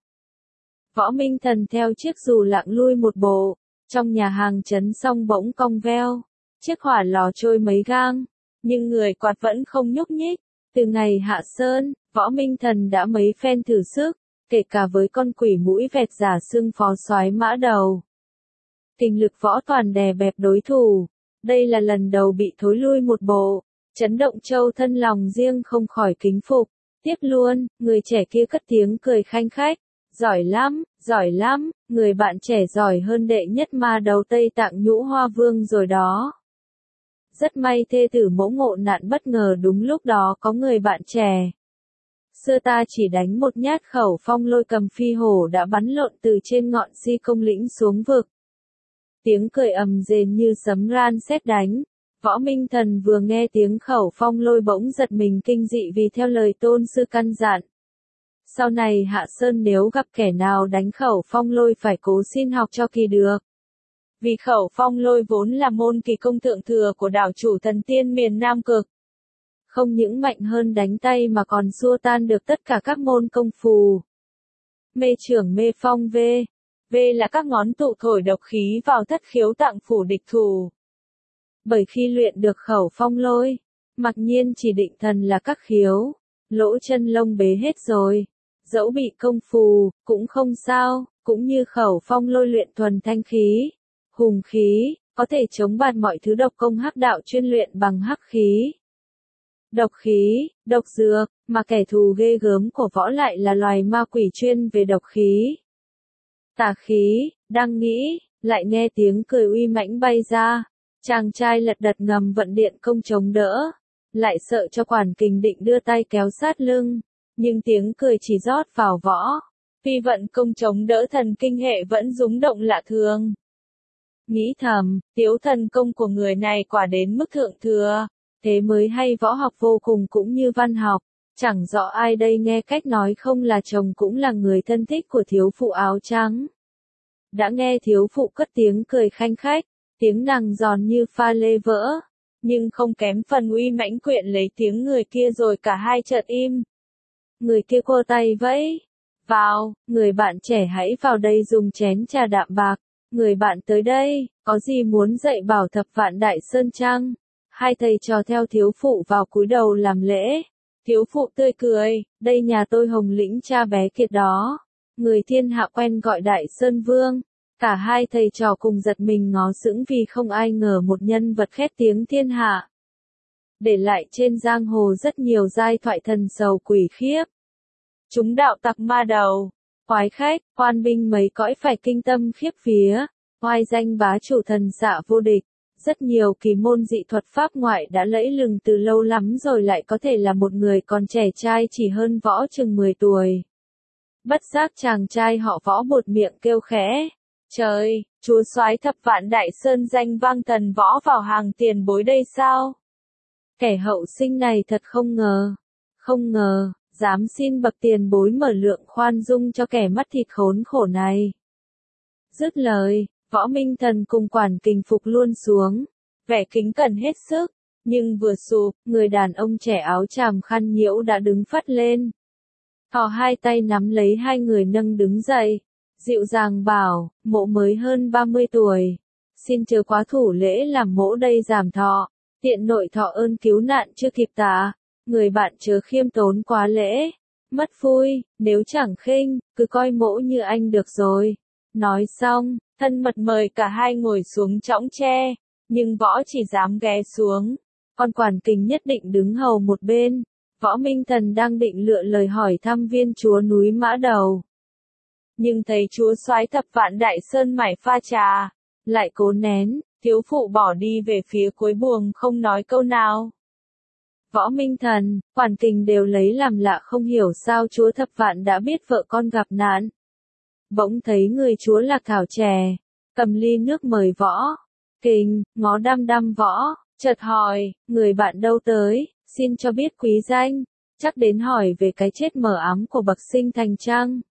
Võ Minh Thần theo chiếc dù lạng lui một bộ, trong nhà hàng chấn xong bỗng cong veo, chiếc hỏa lò trôi mấy gang, nhưng người quạt vẫn không nhúc nhích. Từ ngày hạ sơn, Võ Minh Thần đã mấy phen thử sức, kể cả với con quỷ mũi vẹt giả xưng phó soái Mã Đầu. Kình lực võ toàn đè bẹp đối thủ, đây là lần đầu bị thối lui một bộ, chấn động châu thân lòng riêng không khỏi kính phục. Tiếp luôn, người trẻ kia cất tiếng cười khanh khách, giỏi lắm, người bạn trẻ giỏi hơn đệ nhất ma đầu Tây Tạng Nhũ Hoa Vương rồi đó. Rất may thê tử mẫu ngộ nạn bất ngờ đúng lúc đó có người bạn trẻ. Xưa ta chỉ đánh một nhát khẩu phong lôi cầm phi hổ đã bắn lộn từ trên ngọn si công lĩnh xuống vực. Tiếng cười ầm rền như sấm ran sét đánh. Võ Minh Thần vừa nghe tiếng khẩu phong lôi bỗng giật mình kinh dị vì theo lời tôn sư căn dặn. Sau này hạ sơn nếu gặp kẻ nào đánh khẩu phong lôi phải cố xin học cho kỳ được. Vì khẩu phong lôi vốn là môn kỳ công thượng thừa của đảo chủ thần tiên miền Nam Cực. Không những mạnh hơn đánh tay mà còn xua tan được tất cả các môn công phù. Mê trưởng mê phong V. V là các ngón tụ thổi độc khí vào thất khiếu tạng phủ địch thủ. Bởi khi luyện được khẩu phong lôi, mặc nhiên chỉ định thần là các khiếu, lỗ chân lông bế hết rồi. Dẫu bị công phù, cũng không sao, cũng như khẩu phong lôi luyện thuần thanh khí, hùng khí, có thể chống bạt mọi thứ độc công hắc đạo chuyên luyện bằng hắc khí. Độc khí, độc dược, mà kẻ thù ghê gớm của võ lại là loài ma quỷ chuyên về độc khí. Tà khí, đang nghĩ, lại nghe tiếng cười uy mãnh bay ra, chàng trai lật đật ngầm vận điện công chống đỡ, lại sợ cho quản kình định đưa tay kéo sát lưng, nhưng tiếng cười chỉ rót vào võ. Phi vận công chống đỡ thần kinh hệ vẫn rúng động lạ thường. Nghĩ thầm, tiếu thần công của người này quả đến mức thượng thừa, thế mới hay võ học vô cùng cũng như văn học, chẳng rõ ai đây nghe cách nói không là chồng cũng là người thân thích của thiếu phụ áo trắng. Đã nghe thiếu phụ cất tiếng cười khanh khách, tiếng nàng giòn như pha lê vỡ, nhưng không kém phần uy mãnh quyện lấy tiếng người kia rồi cả hai chợt im. Người kia quơ tay vẫy, vào, người bạn trẻ hãy vào đây dùng chén trà đạm bạc, người bạn tới đây, có gì muốn dạy bảo thập vạn đại sơn chăng? Hai thầy trò theo thiếu phụ vào cúi đầu làm lễ, thiếu phụ tươi cười, đây nhà tôi Hồng Lĩnh cha bé kiệt đó, người thiên hạ quen gọi đại sơn vương. Cả hai thầy trò cùng giật mình ngó sững vì không ai ngờ một nhân vật khét tiếng thiên hạ. Để lại trên giang hồ rất nhiều giai thoại thần sầu quỷ khiếp. Chúng đạo tặc ma đầu, quái khách, quan binh mấy cõi phải kinh tâm khiếp vía, oai danh bá chủ thần xạ vô địch. Rất nhiều kỳ môn dị thuật pháp ngoại đã lẫy lừng từ lâu lắm rồi lại có thể là một người còn trẻ trai chỉ hơn võ chừng 10 tuổi. Bất giác chàng trai họ Võ buột miệng kêu khẽ. Trời, chúa soái thập vạn đại sơn danh vang thần võ vào hàng tiền bối đây sao? Kẻ hậu sinh này thật không ngờ, dám xin bậc tiền bối mở lượng khoan dung cho kẻ mắt thịt khốn khổ này. Dứt lời, Võ Minh Thần cùng quản kình phục luôn xuống, vẻ kính cẩn hết sức, nhưng vừa sụp, người đàn ông trẻ áo tràm khăn nhiễu đã đứng phắt lên. Thò hai tay nắm lấy hai người nâng đứng dậy. Dịu dàng bảo, mộ mới hơn 30 tuổi, xin chớ quá thủ lễ làm mỗ đây giảm thọ, tiện nội thọ ơn cứu nạn chưa kịp tạ, người bạn chớ khiêm tốn quá lễ, mất vui, nếu chẳng khinh, cứ coi mỗ như anh được rồi. Nói xong, thân mật mời cả hai ngồi xuống chõng tre, nhưng võ chỉ dám ghé xuống, còn quản kình nhất định đứng hầu một bên. Võ Minh Thần đang định lựa lời hỏi thăm viên chúa núi Mã Đầu. Nhưng thấy chúa soái thập vạn đại sơn mải pha trà, lại cố nén, thiếu phụ bỏ đi về phía cuối buồng không nói câu nào. Võ Minh Thần, Quản Kình đều lấy làm lạ không hiểu sao chúa Thập Vạn đã biết vợ con gặp nạn. Bỗng thấy người chúa Lạc Thảo chè, cầm ly nước mời Võ Kình, ngó đăm đăm Võ, chợt hỏi, người bạn đâu tới, xin cho biết quý danh, chắc đến hỏi về cái chết mờ ám của bậc sinh thành chăng.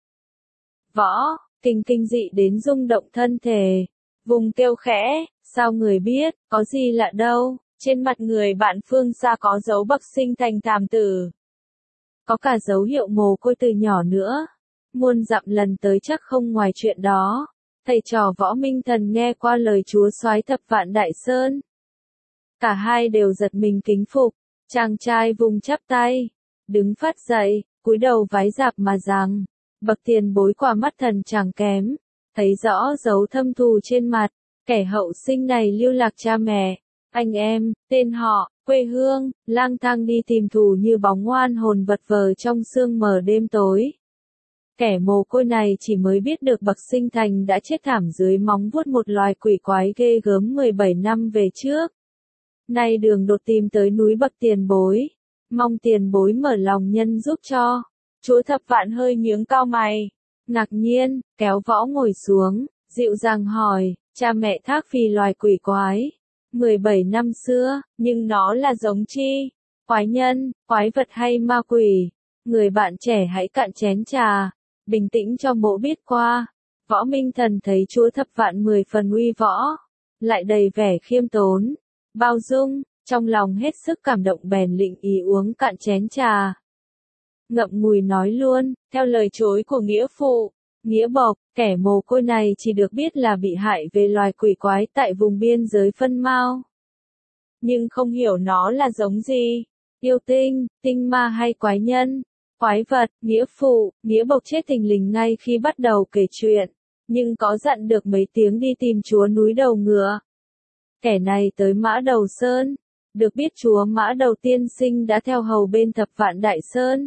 Võ Kình kinh dị đến rung động thân thể, vùng kêu khẽ, sao người biết, có gì lạ đâu, trên mặt người bạn phương xa có dấu bậc sinh thành thảm tử. Có cả dấu hiệu mồ côi từ nhỏ nữa. Muôn dặm lần tới chắc không ngoài chuyện đó. Thầy trò Võ Minh Thần nghe qua lời chúa soái Thập Vạn Đại Sơn. Cả hai đều giật mình kính phục, chàng trai vùng chắp tay, đứng phát dậy, cúi đầu vái dạp mà rằng, bậc tiền bối qua mắt thần chẳng kém, thấy rõ dấu thâm thù trên mặt, kẻ hậu sinh này lưu lạc cha mẹ, anh em, tên họ, quê hương, lang thang đi tìm thù như bóng oan hồn vật vờ trong sương mờ đêm tối. Kẻ mồ côi này chỉ mới biết được bậc sinh thành đã chết thảm dưới móng vuốt một loài quỷ quái ghê gớm 17 năm về trước. Nay đường đột tìm tới núi bậc tiền bối, mong tiền bối mở lòng nhân giúp cho. Chúa Thập Vạn hơi nhướng cao mày, ngạc nhiên, kéo Võ ngồi xuống, dịu dàng hỏi, cha mẹ thác vì loài quỷ quái. 17 năm xưa, nhưng nó là giống chi? Quái nhân, quái vật hay ma quỷ? Người bạn trẻ hãy cạn chén trà, bình tĩnh cho mỗ biết qua. Võ Minh Thần thấy chúa Thập Vạn 10 phần uy võ, lại đầy vẻ khiêm tốn, bao dung, trong lòng hết sức cảm động bèn lịnh ý uống cạn chén trà. Ngậm ngùi nói luôn, theo lời chối của nghĩa phụ, nghĩa bộc, kẻ mồ côi này chỉ được biết là bị hại về loài quỷ quái tại vùng biên giới Phân Mao. Nhưng không hiểu nó là giống gì, yêu tinh, tinh ma hay quái nhân, quái vật, nghĩa phụ, nghĩa bộc chết thình lình ngay khi bắt đầu kể chuyện, nhưng có dặn được mấy tiếng đi tìm chúa núi Đầu Ngựa. Kẻ này tới Mã Đầu Sơn, được biết chúa Mã Đầu Tiên Sinh đã theo hầu bên Thập Vạn Đại Sơn.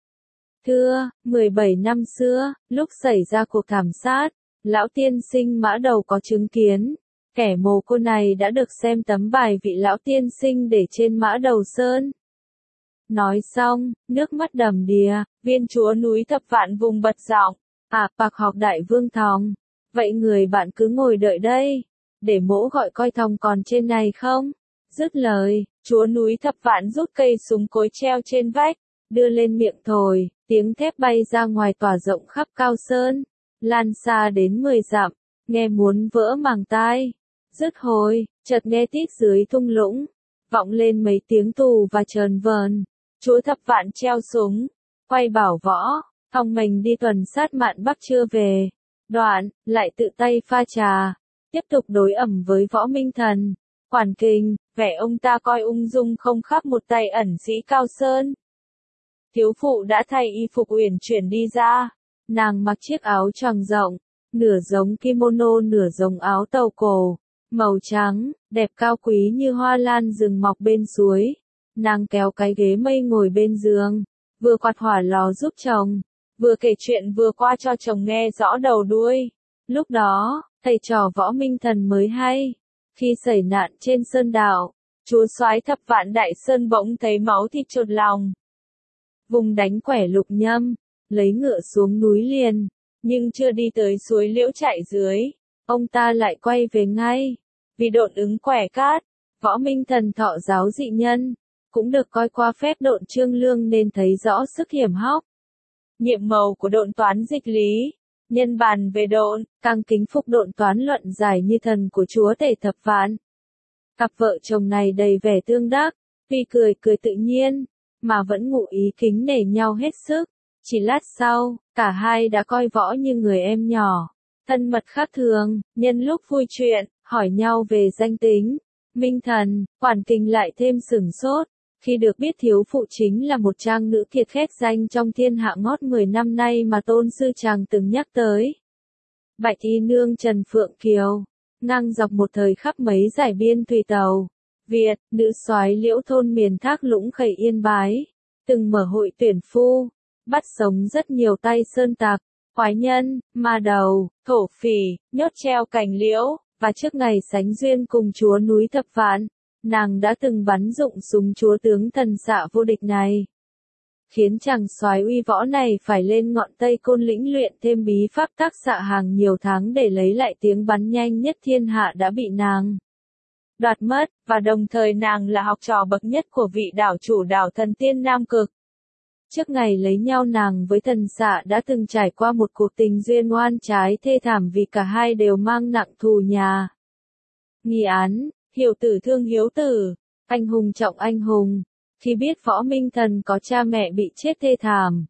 Thưa, 17 năm xưa, lúc xảy ra cuộc thảm sát, lão tiên sinh Mã Đầu có chứng kiến, kẻ mồ côi này đã được xem tấm bài vị lão tiên sinh để trên Mã Đầu Sơn. Nói xong, nước mắt đầm đìa, viên chúa núi Thập Vạn vùng bật giọng, bạc học đại vương Thòng, vậy người bạn cứ ngồi đợi đây, để mỗ gọi coi Thòng còn trên này không? Dứt lời, chúa núi Thập Vạn rút cây súng cối treo trên vách, đưa lên miệng thổi, tiếng thép bay ra ngoài tỏa rộng khắp cao sơn, lan xa đến 10 dặm, nghe muốn vỡ màng tai. Dứt hồi, chợt nghe tít dưới thung lũng, vọng lên mấy tiếng tù và chờn vờn. Chúa Thập Vạn treo súng, quay bảo Võ, Thòng mình đi tuần sát mạn Bắc chưa về. Đoạn, lại tự tay pha trà, tiếp tục đối ẩm với Võ Minh Thần. Quản Kình, vẻ ông ta coi ung dung không khác một tay ẩn sĩ cao sơn. Thiếu phụ đã thay y phục uyển chuyển đi ra, nàng mặc chiếc áo choàng rộng, nửa giống kimono nửa giống áo tàu cổ, màu trắng, đẹp cao quý như hoa lan rừng mọc bên suối. Nàng kéo cái ghế mây ngồi bên giường, vừa quạt hỏa lò giúp chồng, vừa kể chuyện vừa qua cho chồng nghe rõ đầu đuôi. Lúc đó, thầy trò Võ Minh Thần mới hay, khi xảy nạn trên sơn đạo, chúa soái Thập Vạn Đại Sơn bỗng thấy máu thịt chột lòng. Vùng đánh quẻ Lục Nhâm, lấy ngựa xuống núi liền, nhưng chưa đi tới suối Liễu chạy dưới, ông ta lại quay về ngay, vì độn ứng quẻ cát. Võ Minh Thần thọ giáo dị nhân, cũng được coi qua phép độn trương lương nên thấy rõ sức hiểm hóc, nhiệm màu của độn toán dịch lý. Nhân bàn về độn, càng kính phục độn toán luận giải như thần của chúa tể Thập Vạn. Cặp vợ chồng này đầy vẻ tương đắc, tuy cười cười tự nhiên, mà vẫn ngụ ý kính nể nhau hết sức. Chỉ lát sau, cả hai đã coi Võ như người em nhỏ, thân mật khác thường, nhân lúc vui chuyện, hỏi nhau về danh tính. Minh Thần, Quản Kình lại thêm sửng sốt, khi được biết thiếu phụ chính là một trang nữ kiệt khét danh trong thiên hạ ngót 10 năm nay mà tôn sư chàng từng nhắc tới. Bạch y nương Trần Phượng Kiều, ngang dọc một thời khắp mấy giải biên thủy tàu Việt, nữ soái Liễu thôn miền Thác Lũng Khẩy Yên Bái, từng mở hội tuyển phu, bắt sống rất nhiều tay sơn tặc, quái nhân, ma đầu, thổ phỉ, nhốt treo cành liễu, và trước ngày sánh duyên cùng chúa núi Thập Vạn, nàng đã từng bắn dụng súng chúa tướng thần xạ vô địch này. Khiến chàng soái uy võ này phải lên ngọn Tây Côn lĩnh luyện thêm bí pháp tác xạ hàng nhiều tháng để lấy lại tiếng bắn nhanh nhất thiên hạ đã bị nàng đoạt mất, và đồng thời nàng là học trò bậc nhất của vị đảo chủ đảo Thần Tiên Nam Cực. Trước ngày lấy nhau nàng với thần xạ đã từng trải qua một cuộc tình duyên oan trái thê thảm vì cả hai đều mang nặng thù nhà. Nghi án, hiểu tử thương hiếu tử, anh hùng trọng anh hùng. Khi biết Võ Minh Thần có cha mẹ bị chết thê thảm,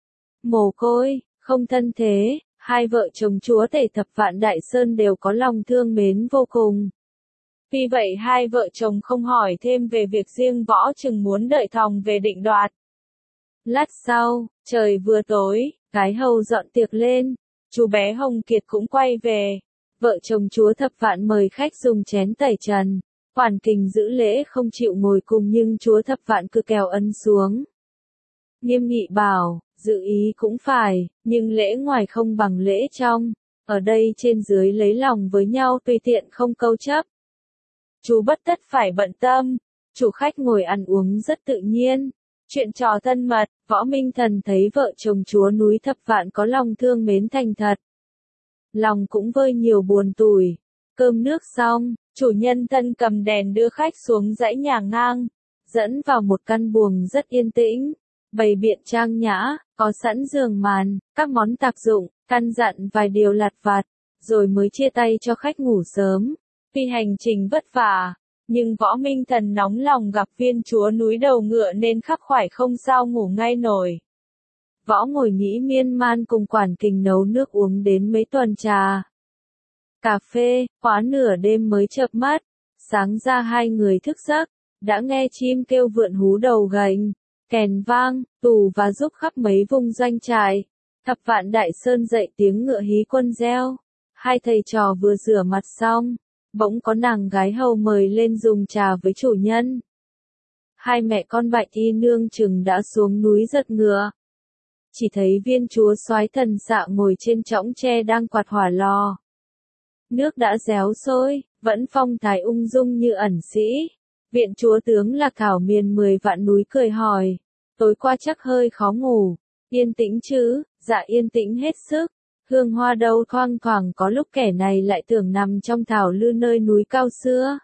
mồ côi, không thân thế, hai vợ chồng chúa tể Thập Vạn Đại Sơn đều có lòng thương mến vô cùng. Vì vậy hai vợ chồng không hỏi thêm về việc riêng Võ chừng muốn đợi thòng về định đoạt. Lát sau, trời vừa tối, gái hầu dọn tiệc lên, chú bé Hồng Kiệt cũng quay về. Vợ chồng chúa Thập Vạn mời khách dùng chén tẩy trần. Quản Kình giữ lễ không chịu ngồi cùng nhưng chúa Thập Vạn cứ kéo ấn xuống. Nghiêm nghị bảo, dự ý cũng phải, nhưng lễ ngoài không bằng lễ trong. Ở đây trên dưới lấy lòng với nhau tùy tiện không câu chấp. Chú bất tất phải bận tâm, chủ khách ngồi ăn uống rất tự nhiên. Chuyện trò thân mật, Võ Minh Thần thấy vợ chồng chúa núi Thập Vạn có lòng thương mến thành thật. Lòng cũng vơi nhiều buồn tủi. Cơm nước xong, chủ nhân thân cầm đèn đưa khách xuống dãy nhà ngang, dẫn vào một căn buồng rất yên tĩnh, bày biện trang nhã, có sẵn giường màn, các món tạp dụng, căn dặn vài điều lặt vặt, rồi mới chia tay cho khách ngủ sớm. Vì hành trình vất vả, nhưng Võ Minh Thần nóng lòng gặp viên chúa núi đầu ngựa nên khắc khoải không sao ngủ ngay nổi. Võ ngồi nghĩ miên man cùng Quản Kình nấu nước uống đến mấy tuần trà. Cà phê, khóa nửa đêm mới chợp mắt, sáng ra hai người thức giấc, đã nghe chim kêu vượn hú đầu gành, kèn vang, tù và giúp khắp mấy vùng doanh trại. Thập Vạn Đại Sơn dậy tiếng ngựa hí quân reo, hai thầy trò vừa rửa mặt xong, bỗng có nàng gái hầu mời lên dùng trà với chủ nhân. Hai mẹ con Bạch Y nương chừng đã xuống núi giật ngựa. Chỉ thấy viên chúa soái thần xạ ngồi trên chõng tre đang quạt hỏa lò. Nước đã réo sôi, vẫn phong thái ung dung như ẩn sĩ. Viện chúa tướng là Thảo Miền 10 Vạn núi cười hỏi, tối qua chắc hơi khó ngủ, yên tĩnh chứ? Dạ yên tĩnh hết sức. Hương hoa đâu thoang thoảng có lúc kẻ này lại tưởng nằm trong thảo lư nơi núi cao xưa.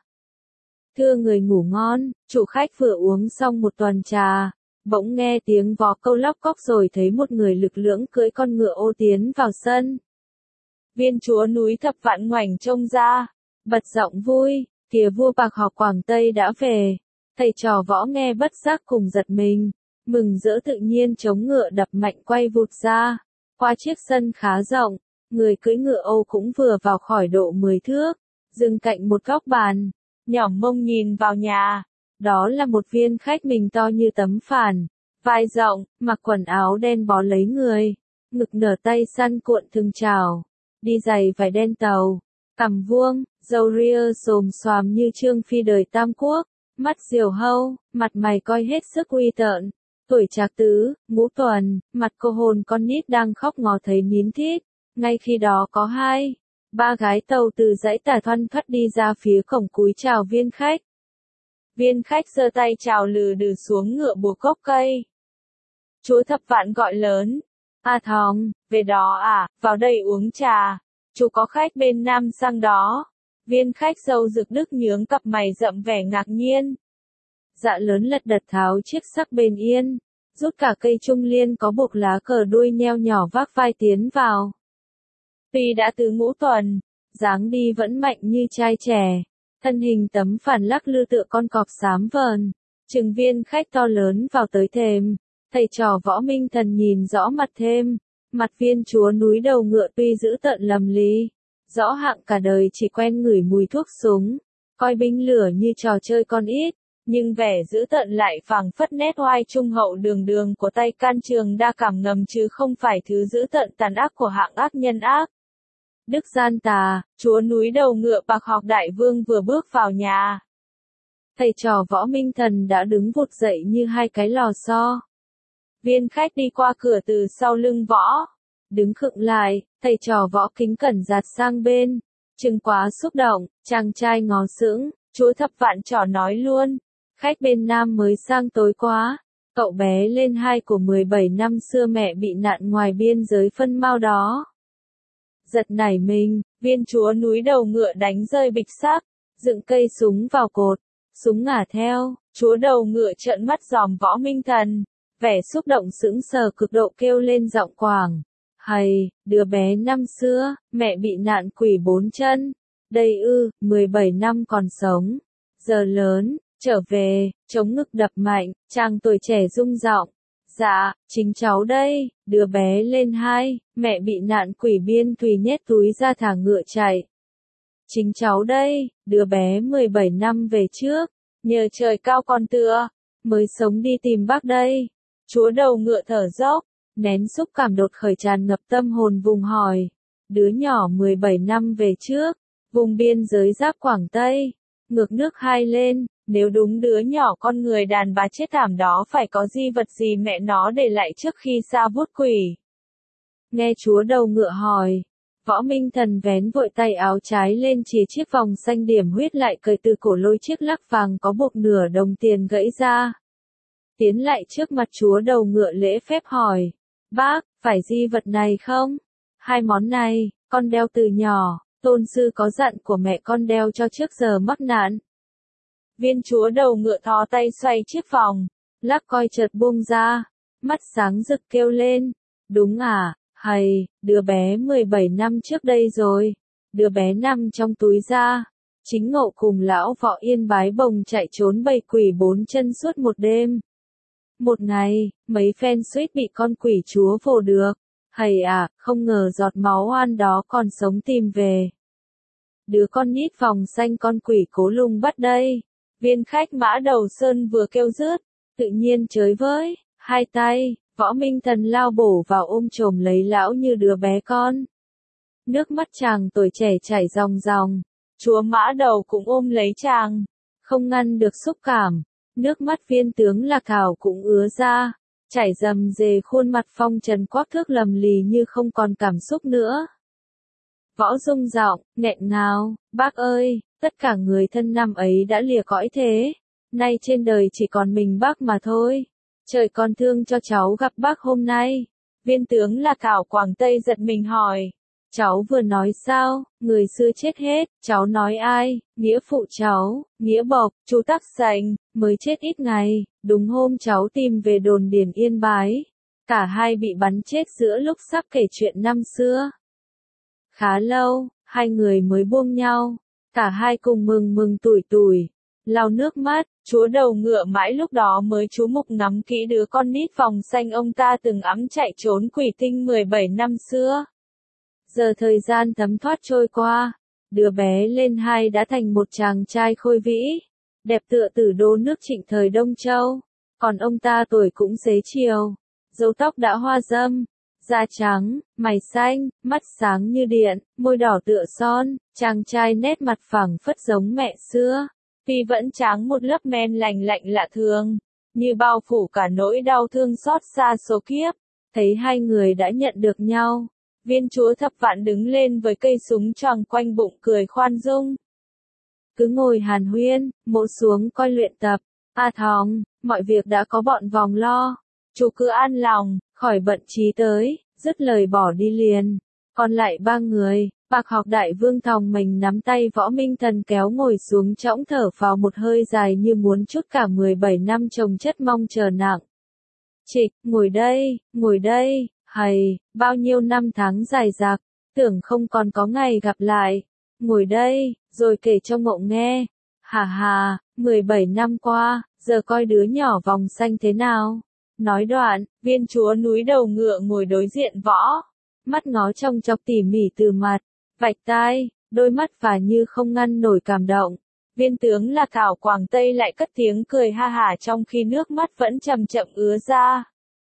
Thưa người ngủ ngon, chủ khách vừa uống xong một tuần trà, bỗng nghe tiếng vó câu lóc cóc rồi thấy một người lực lưỡng cưỡi con ngựa ô tiến vào sân. Viên chúa núi Thập Vạn ngoảnh trông ra, bật giọng vui, kìa vua bạc họ Quảng Tây đã về. Thầy trò Võ nghe bất giác cùng giật mình, mừng rỡ tự nhiên chống ngựa đập mạnh quay vụt ra. Qua chiếc sân khá rộng, người cưỡi ngựa ô cũng vừa vào khỏi độ 10 thước, dừng cạnh một góc bàn, nhỏm mông nhìn vào nhà. Đó là một viên khách mình to như tấm phản, vai rộng, mặc quần áo đen bó lấy người, ngực nở tay săn cuộn thừng chảo, đi giày vải đen tàu, cằm vuông, râu ria xồm xoàm như Trương Phi đời Tam Quốc, mắt diều hâu, mặt mày coi hết sức uy tợn. Tuổi trạc tứ, ngũ tuần, mặt cô hồn con nít đang khóc ngó thấy nín thít. Ngay khi đó có hai, ba gái tàu từ dãy Tà Thoăn thoắt đi ra phía cổng cúi chào viên khách. Viên khách giơ tay chào lừ đừ xuống ngựa buộc gốc cây. Chúa Thập Vạn gọi lớn, "A Thòng, về đó à, vào đây uống trà, chú có khách bên Nam sang đó." Viên khách râu rực đức nhướng cặp mày rậm vẻ ngạc nhiên. Dạ lớn lật đật tháo chiếc sắc bên yên, rút cả cây trung liên có buộc lá cờ đuôi nheo nhỏ vác vai tiến vào. Tuy đã từ ngũ tuần, dáng đi vẫn mạnh như trai trẻ, thân hình tấm phản lắc lư tựa con cọp xám vờn. Chừng viên khách to lớn vào tới thềm, thầy trò Võ Minh Thần nhìn rõ mặt thêm, mặt viên chúa núi đầu ngựa tuy dữ tợn lầm lý, rõ hạng cả đời chỉ quen ngửi mùi thuốc súng, coi binh lửa như trò chơi con ít. Nhưng vẻ dữ tợn lại phảng phất nét oai trung hậu đường đường của tay can trường đa cảm ngầm chứ không phải thứ dữ tợn tàn ác của hạng ác nhân ác. Đức gian tà, chúa núi đầu ngựa bạc học đại vương vừa bước vào nhà. Thầy trò Võ Minh Thần đã đứng vụt dậy như hai cái lò xo. Viên khách đi qua cửa từ sau lưng Võ. Đứng khựng lại, thầy trò Võ kính cẩn dạt sang bên. Chừng quá xúc động, chàng trai ngó sững. Chúa Thập Vạn Trỏ nói luôn. Khách bên Nam mới sang tối quá. Cậu bé lên 2 của 17 năm xưa mẹ bị nạn ngoài biên giới phân mao đó. Giật nảy mình, viên chúa núi đầu ngựa đánh rơi bịch xác, dựng cây súng vào cột, súng ngả theo, chúa đầu ngựa trợn mắt dòm Võ Minh Thần, vẻ xúc động sững sờ cực độ kêu lên giọng quảng. Hầy, đứa bé năm xưa, mẹ bị nạn quỷ 4 chân, đây 17 năm còn sống, giờ lớn, trở về, chống ngực đập mạnh, chàng tuổi trẻ rung giọng. Dạ, chính cháu đây, đứa bé lên 2, mẹ bị nạn quỷ biên thùy nhét túi ra thả ngựa chạy. Chính cháu đây, đứa bé 17 năm về trước, nhờ trời cao còn tựa, mới sống đi tìm bác đây. Chúa đầu ngựa thở dốc, nén xúc cảm đột khởi tràn ngập tâm hồn vùng hỏi. Đứa nhỏ 17 năm về trước, vùng biên giới giáp Quảng Tây, ngược nước hai lên. Nếu đúng đứa nhỏ con người đàn bà chết thảm đó phải có di vật gì mẹ nó để lại trước khi xa vút quỷ. Nghe chúa đầu ngựa hỏi, Võ Minh Thần vén vội tay áo trái lên chỉ chiếc vòng xanh điểm huyết lại cởi từ cổ lôi chiếc lắc vàng có buộc nửa đồng tiền gãy ra. Tiến lại trước mặt chúa đầu ngựa lễ phép hỏi, bác, phải di vật này không? 2 món này, con đeo từ nhỏ, tôn sư có dặn của mẹ con đeo cho trước giờ mắc nạn. Viên chúa đầu ngựa thò tay xoay chiếc vòng, lắc coi chợt buông ra, mắt sáng rực kêu lên, đúng à, hầy, đứa bé 17 năm trước đây rồi, đứa bé nằm trong túi ra, chính ngộ cùng lão Võ Yên bái bồng chạy trốn bầy quỷ 4 chân suốt một đêm. Một ngày, mấy phen suýt bị con quỷ chúa vồ được, hầy à, không ngờ giọt máu oan đó còn sống tìm về. Đứa con nít vòng xanh con quỷ cố lùng bắt đây. Viên khách mã đầu sơn vừa kêu rướt, tự nhiên chới với, 2 tay, Võ Minh Thần lao bổ vào ôm chồm lấy lão như đứa bé con. Nước mắt chàng tuổi trẻ chảy ròng ròng, chúa mã đầu cũng ôm lấy chàng, không ngăn được xúc cảm, nước mắt viên tướng Lạc Hảo cũng ứa ra, chảy rầm rề khuôn mặt phong trần quắc thước lầm lì như không còn cảm xúc nữa. Võ rung giọng, nghẹn ngào, bác ơi, tất cả người thân năm ấy đã lìa cõi thế, nay trên đời chỉ còn mình bác mà thôi. Trời còn thương cho cháu gặp bác hôm nay. Viên tướng Lạc Hảo Quảng Tây giật mình hỏi, cháu vừa nói sao, người xưa chết hết, cháu nói ai, nghĩa phụ cháu, nghĩa bộc, chú Tắc Sành, mới chết ít ngày, đúng hôm cháu tìm về đồn điền Yên Bái. Cả hai bị bắn chết giữa lúc sắp kể chuyện năm xưa. Khá lâu, hai người mới buông nhau. Cả hai cùng mừng tủi tủi, lau nước mắt, chúa đầu ngựa mãi lúc đó mới chú mục ngắm kỹ đứa con nít vòng xanh ông ta từng ẵm chạy trốn quỷ tinh 17 năm xưa. Giờ thời gian thấm thoát trôi qua, đứa bé lên 2 đã thành một chàng trai khôi vĩ, đẹp tựa tử đô nước Trịnh thời Đông Châu, còn ông ta tuổi cũng xế chiều, râu tóc đã hoa râm. Da trắng, mày xanh, mắt sáng như điện, môi đỏ tựa son, chàng trai nét mặt phẳng phất giống mẹ xưa. Tuy vẫn tráng một lớp men lành lạnh lạ thường, như bao phủ cả nỗi đau thương xót xa số kiếp. Thấy hai người đã nhận được nhau, viên chúa Thập Vạn đứng lên với cây súng choàng quanh bụng cười khoan dung. Cứ ngồi hàn huyên, mộ xuống coi luyện tập. À Thòng, mọi việc đã có bọn vòng lo. Chú cứ an lòng, khỏi bận trí tới, dứt lời bỏ đi liền. Còn lại 3 người, Bạc Học Đại Vương Thòng mình nắm tay Võ Minh Thần kéo ngồi xuống trõng thở phào một hơi dài như muốn trút cả 17 năm chồng chất mong chờ nặng. Trịch, ngồi đây, hầy, bao nhiêu năm tháng dài dặc, tưởng không còn có ngày gặp lại. Ngồi đây, rồi kể cho Ngộ nghe. Hà, 17 năm qua, giờ coi đứa nhỏ vòng xanh thế nào. Nói đoạn, viên chúa núi đầu ngựa ngồi đối diện Võ. Mắt ngó trông chọc tỉ mỉ từ mặt, vạch tai, đôi mắt và như không ngăn nổi cảm động. Viên tướng Lạc Hảo Quảng Tây lại cất tiếng cười ha hả trong khi nước mắt vẫn chậm chậm ứa ra.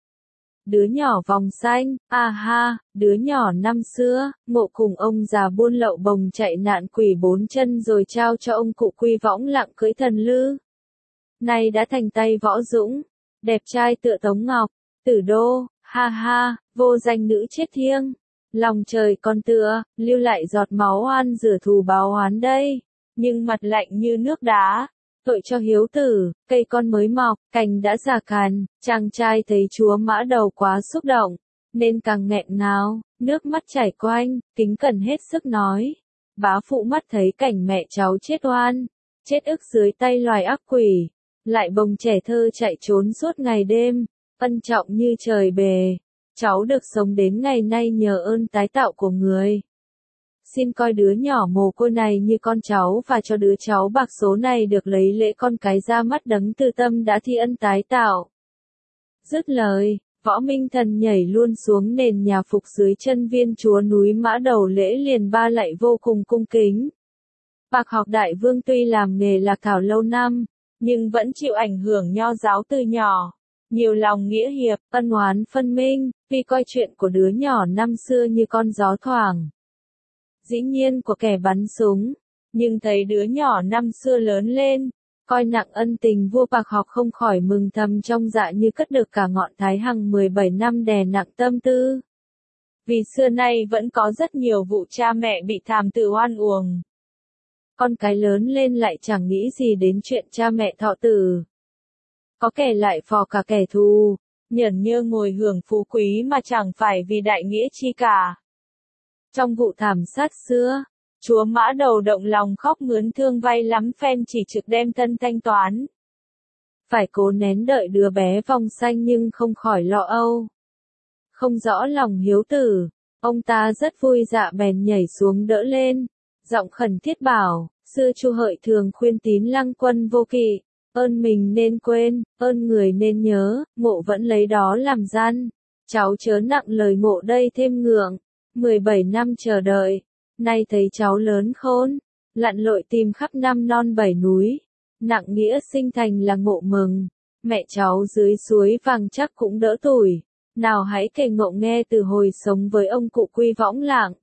Đứa nhỏ vòng xanh, à ha, đứa nhỏ năm xưa, Ngộ cùng ông già buôn lậu bồng chạy nạn quỷ 4 chân rồi trao cho ông cụ Quy Võng lặng cưới thần lư. Nay đã thành tay Võ Dũng, đẹp trai tựa Tống Ngọc, Tử Đô, ha, vô danh nữ chết thiêng. Lòng trời còn tựa, lưu lại giọt máu oan rửa thù báo oán đây. nhưng mặt lạnh như nước đá. Tội cho hiếu tử, cây con mới mọc, cành đã già cằn, chàng trai thấy chúa mã đầu quá xúc động, nên càng nghẹn ngào, nước mắt chảy quanh, kính cẩn hết sức nói. Bá phụ mắt thấy cảnh mẹ cháu chết oan, chết ức dưới tay loài ác quỷ, lại bồng trẻ thơ chạy trốn suốt ngày đêm, ân trọng như trời bề. Cháu được sống đến ngày nay nhờ ơn tái tạo của người. Xin coi đứa nhỏ mồ côi này như con cháu và cho đứa cháu bạc số này được lấy lễ con cái ra mắt đấng từ tâm đã thi ân tái tạo. Dứt lời, Võ Minh Thần nhảy luôn xuống nền nhà phục dưới chân viên chúa núi Mã Đầu lễ liền ba lạy vô cùng cung kính. Bạc học đại vương tuy làm nghề lạc thảo lâu năm, nhưng vẫn chịu ảnh hưởng nho giáo từ nhỏ. Nhiều lòng nghĩa hiệp, ân oán phân minh, tuy coi chuyện của đứa nhỏ năm xưa như con gió thoảng. Dĩ nhiên của kẻ bắn súng, nhưng thấy đứa nhỏ năm xưa lớn lên, coi nặng ân tình vua Bạc học không khỏi mừng thầm trong dạ như cất được cả ngọn Thái Hằng 17 năm đè nặng tâm tư. Vì xưa nay vẫn có rất nhiều vụ cha mẹ bị thảm tử oan uổng. Con cái lớn lên lại chẳng nghĩ gì đến chuyện cha mẹ thọ tử. Có kẻ lại phò cả kẻ thù, nhởn nhơ ngồi hưởng phú quý mà chẳng phải vì đại nghĩa chi cả. Trong vụ thảm sát xưa, chúa Mã Đầu động lòng khóc mướn thương vay lắm phen chỉ trực đem thân thanh toán. Phải cố nén đợi đứa bé vòng sanh nhưng không khỏi lo âu. Không rõ lòng hiếu tử, ông ta rất vui dạ bèn nhảy xuống đỡ lên, giọng khẩn thiết bảo, xưa Chu Hợi thường khuyên tín Lăng Quân vô kỵ, ơn mình nên quên, ơn người nên nhớ, ngộ vẫn lấy đó làm gian. Cháu chớ nặng lời ngộ đây thêm ngượng, 17 năm chờ đợi, nay thấy cháu lớn khôn, lặn lội tìm khắp năm non bảy núi, nặng nghĩa sinh thành là ngộ mừng, mẹ cháu dưới suối vàng chắc cũng đỡ tủi, nào hãy kể ngộ nghe từ hồi sống với ông cụ Quy Võng Lạng.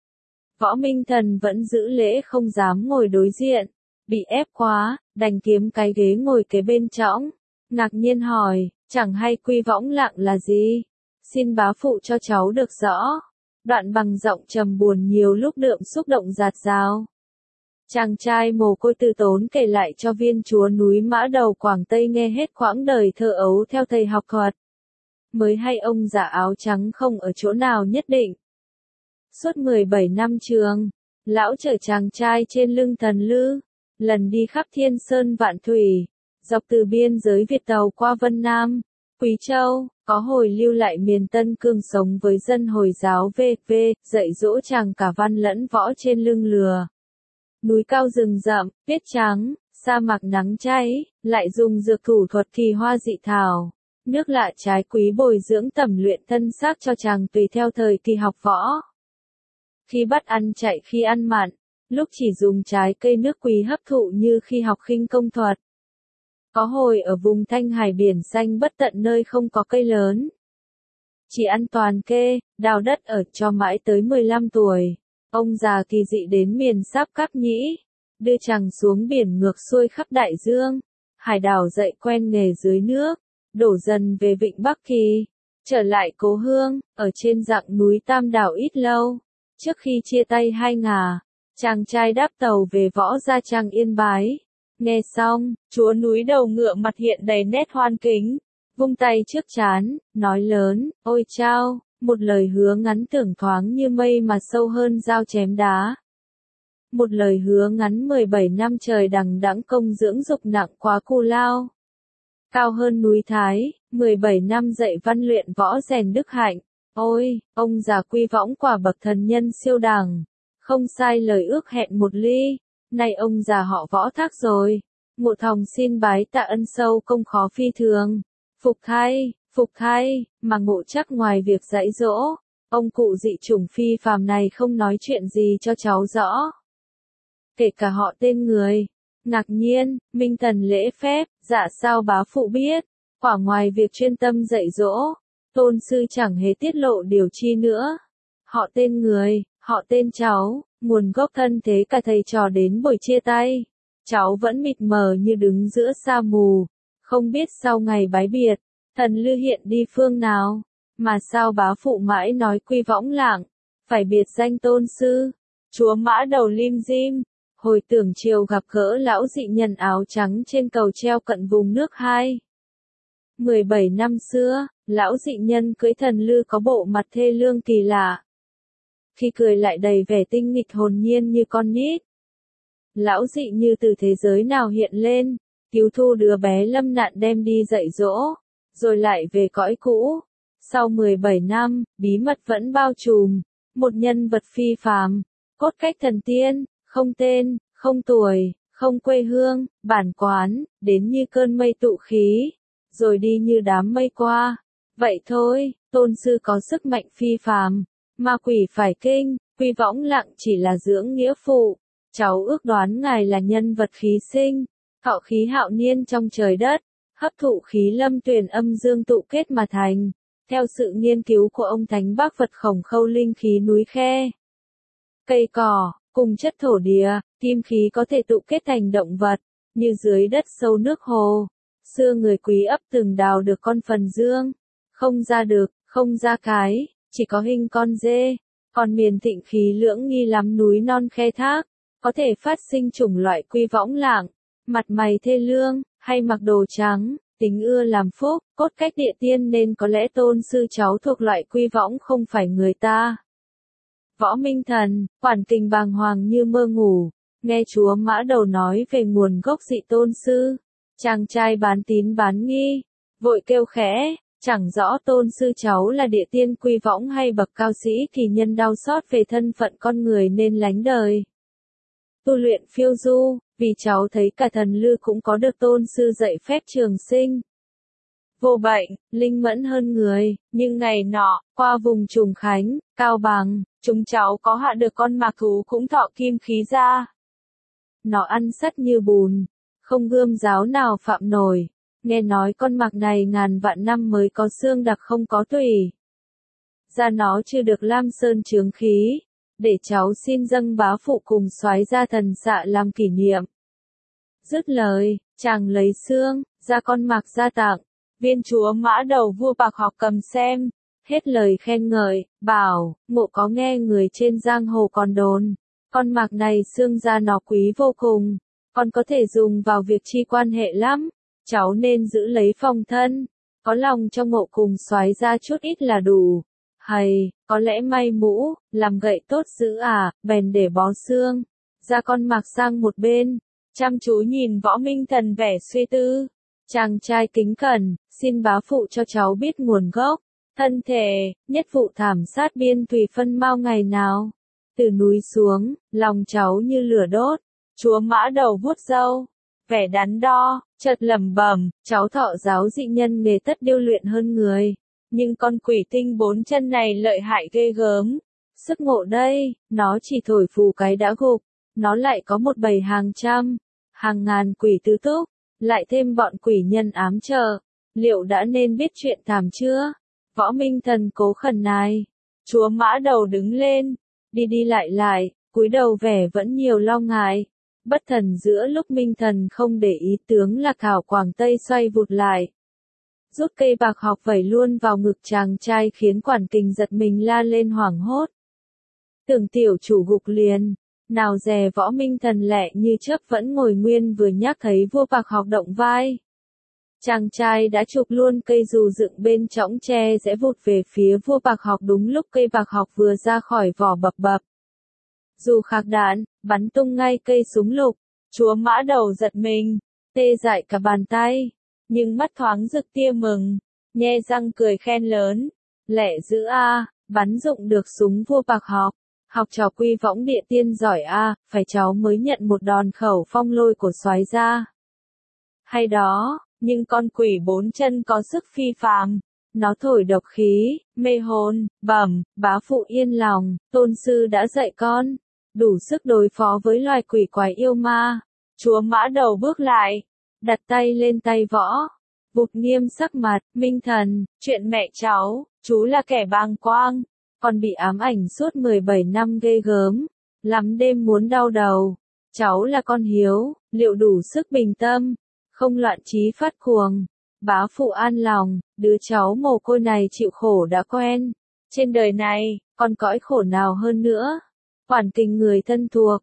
Võ Minh Thần vẫn giữ lễ không dám ngồi đối diện, bị ép quá, đành kiếm cái ghế ngồi kế bên trõng, ngạc nhiên hỏi, chẳng hay Quy Võng Lạng là gì? Xin bá phụ cho cháu được rõ. Đoạn bằng giọng trầm buồn nhiều lúc đượm xúc động dạt dào. Chàng trai mồ côi từ tốn kể lại cho viên chúa núi Mã Đầu Quảng Tây nghe hết quãng đời thơ ấu theo thầy học thuật. Mới hay ông già áo trắng không ở chỗ nào nhất định. Suốt 17 năm trường, lão chở chàng trai trên lưng thần lư, lần đi khắp thiên sơn vạn thủy, dọc từ biên giới Việt Tàu qua Vân Nam, Quý Châu, có hồi lưu lại miền Tân Cương sống với dân Hồi giáo VV, dạy dỗ chàng cả văn lẫn võ trên lưng lừa. Núi cao rừng rậm, tuyết trắng, sa mạc nắng cháy, lại dùng dược thủ thuật kỳ hoa dị thảo, nước lạ trái quý bồi dưỡng tẩm luyện thân xác cho chàng tùy theo thời kỳ học võ. Khi bắt ăn chạy khi ăn mặn, lúc chỉ dùng trái cây nước quý hấp thụ như khi học khinh công thuật. Có hồi ở vùng Thanh Hải biển xanh bất tận nơi không có cây lớn. Chỉ ăn toàn kê, đào đất ở cho mãi tới 15 tuổi. Ông già kỳ dị đến miền Sáp Cáp Nhĩ, đưa chàng xuống biển ngược xuôi khắp đại dương. Hải đảo dạy quen nghề dưới nước, đổ dần về vịnh Bắc Kỳ. Trở lại cố hương, ở trên dặng núi Tam Đảo ít lâu. Trước khi chia tay hai ngả, chàng trai đáp tàu về Võ Gia Trang Yên Bái. Nghe xong, chúa núi Đầu Ngựa mặt hiện đầy nét hoan kính, vung tay trước trán, nói lớn, ôi chao, một lời hứa ngắn tưởng thoáng như mây mà sâu hơn dao chém đá. Một lời hứa ngắn 17 năm trời đằng đẵng công dưỡng dục nặng quá cù lao. Cao hơn núi Thái, 17 năm dạy văn luyện võ rèn đức hạnh. Ôi, ông già Quy Võng quả bậc thần nhân siêu đẳng, không sai lời ước hẹn một ly. Nay ông già họ Võ Thác rồi, Ngộ Thòng xin bái tạ ân sâu công khó phi thường. Phục thay, mà Ngộ chắc ngoài việc dạy dỗ, ông cụ dị chủng phi phàm này không nói chuyện gì cho cháu rõ. Kể cả họ tên người. Ngạc nhiên, Minh Thần lễ phép, dạ sao bá phụ biết, quả ngoài việc chuyên tâm dạy dỗ, tôn sư chẳng hề tiết lộ điều chi nữa. Họ tên người, họ tên cháu, nguồn gốc thân thế cả thầy trò đến buổi chia tay. Cháu vẫn mịt mờ như đứng giữa sa mù, không biết sau ngày bái biệt, thần lư hiện đi phương nào, mà sao bá phụ mãi nói Quy Võng Lạng, phải biệt danh tôn sư. Chúa Mã Đầu lim dim, Hồi tưởng chiều gặp gỡ lão dị nhân áo trắng trên cầu treo cận vùng nước 17 năm xưa, lão dị nhân cưỡi thần lư có bộ mặt thê lương kỳ lạ. Khi cười lại đầy vẻ tinh nghịch hồn nhiên như con nít. Lão dị như từ thế giới nào hiện lên, cứu thu đứa bé lâm nạn đem đi dạy dỗ, rồi lại về cõi cũ. Sau 17 năm, bí mật vẫn bao trùm, một nhân vật phi phàm, cốt cách thần tiên, không tên, không tuổi, không quê hương, bản quán, đến như cơn mây tụ khí, rồi đi như đám mây qua. Vậy thôi, tôn sư có sức mạnh phi phàm, ma quỷ phải kinh, Quy Võng Lặng chỉ là dưỡng nghĩa phụ. Cháu ước đoán ngài là nhân vật khí sinh, thọ khí hạo niên trong trời đất, hấp thụ khí lâm tuyền âm dương tụ kết mà thành. Theo sự nghiên cứu của ông Thánh Bác Phật Khổng Khâu linh khí núi khe, cây cỏ, cùng chất thổ địa, kim khí có thể tụ kết thành động vật, như dưới đất sâu nước hồ. Xưa người Quý ấp từng đào được con phần dương, không ra được, không ra cái, chỉ có hình con dê. Còn miền Thịnh khí lưỡng nghi lắm núi non khe thác, có thể phát sinh chủng loại Quy Võng Lạng, mặt mày thê lương, hay mặc đồ trắng, tính ưa làm phúc, cốt cách địa tiên nên có lẽ tôn sư cháu thuộc loại Quy Võng không phải người ta. Võ Minh Thần, Quản Kình bàng hoàng như mơ ngủ, nghe chúa Mã Đầu nói về nguồn gốc dị tôn sư. Chàng trai bán tín bán nghi, vội kêu khẽ, chẳng rõ tôn sư cháu là địa tiên Quy Võng hay bậc cao sĩ kỳ nhân đau xót về thân phận con người nên lánh đời. Tu luyện phiêu du, vì cháu thấy cả thần lư cũng có được tôn sư dạy phép trường sinh. Vô bệnh, linh mẫn hơn người, nhưng ngày nọ, qua vùng Trùng Khánh, Cao Bằng, chúng cháu có hạ được con mạc thú cũng thọ kim khí ra. Nó ăn sắt như bùn, không gươm giáo nào phạm nổi. Nghe nói con mạc này ngàn vạn năm mới có xương đặc không có tủy. Da nó chưa được lam sơn chướng khí, để cháu xin dâng bá phụ cùng soái gia thần xạ làm kỷ niệm. Dứt lời, chàng lấy xương, da con mạc ra tặng. Viên chúa Mã Đầu vua Bạc Học cầm xem, hết lời khen ngợi, bảo, ngộ có nghe người trên giang hồ còn đồn. Con mạc này xương da nó quý vô cùng, còn có thể dùng vào việc chi quan hệ lắm. Cháu nên giữ lấy phòng thân, có lòng cho ngộ cùng soái ra chút ít là đủ. Hay, có lẽ may mũ, làm gậy tốt giữ à, bèn để bó xương. Ra con mạc sang một bên, chăm chú nhìn Võ Minh Thần vẻ suy tư. Chàng trai kính cẩn, xin bá phụ cho cháu biết nguồn gốc. Thân thể, nhất vụ thảm sát biên thùy phân mau ngày nào. Từ núi xuống, lòng cháu như lửa đốt. Chúa Mã Đầu vuốt râu, vẻ đắn đo, chợt lẩm bẩm, cháu thọ giáo dị nhân nghề tất điêu luyện hơn người. Nhưng con quỷ tinh 4 chân này lợi hại ghê gớm. Sức ngộ đây, nó chỉ thổi phù cái đã gục. Nó lại có một bầy hàng trăm, hàng ngàn quỷ tứ túc, lại thêm bọn quỷ nhân ám trợ. Liệu đã nên biết chuyện thảm chưa? Võ Minh Thần cố khẩn nài. Chúa Mã Đầu đứng lên, đi đi lại, cúi đầu vẻ vẫn nhiều lo ngại. Bất thần giữa lúc Minh Thần không để ý tướng là Thảo Quảng Tây xoay vụt lại. Rút cây bạc học vẩy luôn vào ngực chàng trai khiến Quản Kình giật mình la lên hoảng hốt. Tưởng tiểu chủ gục liền, nào dè Võ Minh Thần lẹ như chớp vẫn ngồi nguyên vừa nhắc thấy vua bạc học động vai. Chàng trai đã chụp luôn cây dù dựng bên chõng tre rẽ vụt về phía vua bạc học đúng lúc cây bạc học vừa ra khỏi vỏ bập bập. Dù khạc đạn, bắn tung ngay cây súng lục, chúa Mã Đầu giật mình, tê dại cả bàn tay, nhưng mắt thoáng rực tia mừng, nhe răng cười khen lớn, lẹ dữ a, bắn dụng được súng vua bạc học trò Quy Võng địa tiên giỏi a, phải cháu mới nhận một đòn khẩu phong lôi của soái gia. Hay đó, nhưng con quỷ 4 chân có sức phi phàm. Nó thổi độc khí, mê hồn, bẩm, bá phụ yên lòng, tôn sư đã dạy con, đủ sức đối phó với loài quỷ quái yêu ma. Chúa Mã Đầu bước lại, đặt tay lên tay võ, vụt nghiêm sắc mặt, Minh Thần, chuyện mẹ cháu, chú là kẻ bàng quang, còn bị ám ảnh suốt 17 năm ghê gớm, lắm đêm muốn đau đầu. Cháu là con hiếu, liệu đủ sức bình tâm, không loạn trí phát cuồng. Bá phụ an lòng, đứa cháu mồ côi này chịu khổ đã quen. Trên đời này, còn cõi khổ nào hơn nữa. Quản Kình người thân thuộc,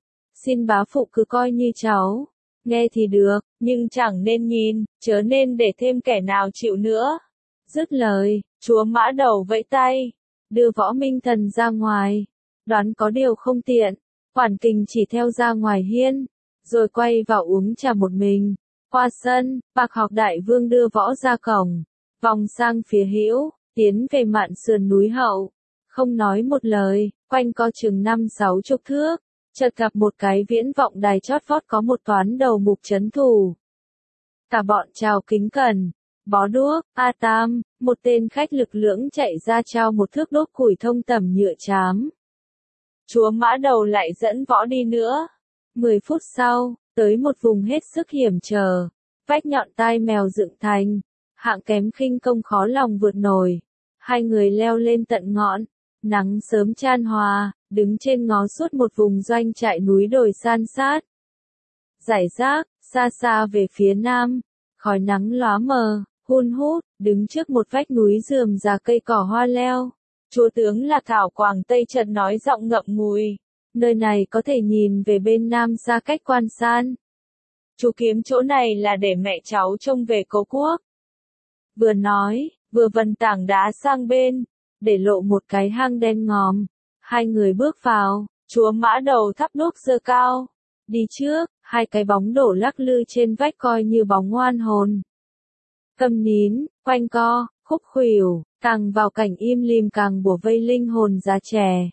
xin bá phụ cứ coi như cháu. Nghe thì được, nhưng chẳng nên nhìn, chớ nên để thêm kẻ nào chịu nữa. Dứt lời, chúa Mã Đầu vẫy tay, đưa Võ Minh Thần ra ngoài. Đoán có điều không tiện, Quản Kình chỉ theo ra ngoài hiên, rồi quay vào uống trà một mình. Qua sân, Bạc Học Đại Vương đưa Võ ra cổng, vòng sang phía hữu, tiến về mạn sườn núi hậu. Không nói một lời, quanh co chừng 50-60 thước, chợt gặp một cái viễn vọng đài chót vót có một toán đầu mục trấn thủ. Cả bọn chào kính cẩn. Bó đuốc, A Tam, một tên khách lực lưỡng chạy ra trao một thước đốt củi thông tẩm nhựa chám. Chúa Mã Đầu lại dẫn Võ đi nữa. 10 phút sau, tới một vùng hết sức hiểm trở, vách nhọn tai mèo dựng thành, hạng kém khinh công khó lòng vượt nổi. Hai người leo lên tận ngọn, nắng sớm chan hòa, đứng trên ngó suốt một vùng doanh trại núi đồi san sát. Rải rác, xa xa về phía nam, khói nắng lóa mờ, hun hút, đứng trước một vách núi rườm rà cây cỏ hoa leo. Chúa tướng là Thảo Quảng Tây chợt nói giọng ngậm ngùi. Nơi này có thể nhìn về bên nam xa cách Quan San. Chú kiếm chỗ này là để mẹ cháu trông về cố quốc. Vừa nói, vừa vần tảng đá sang bên, để lộ một cái hang đen ngòm. Hai người bước vào, chúa Mã Đầu thắp đuốc giơ cao. Đi trước, hai cái bóng đổ lắc lư trên vách coi như bóng ngoan hồn. Câm nín, quanh co, khúc khuỷu, càng vào cảnh im lìm càng bủa vây linh hồn già trẻ.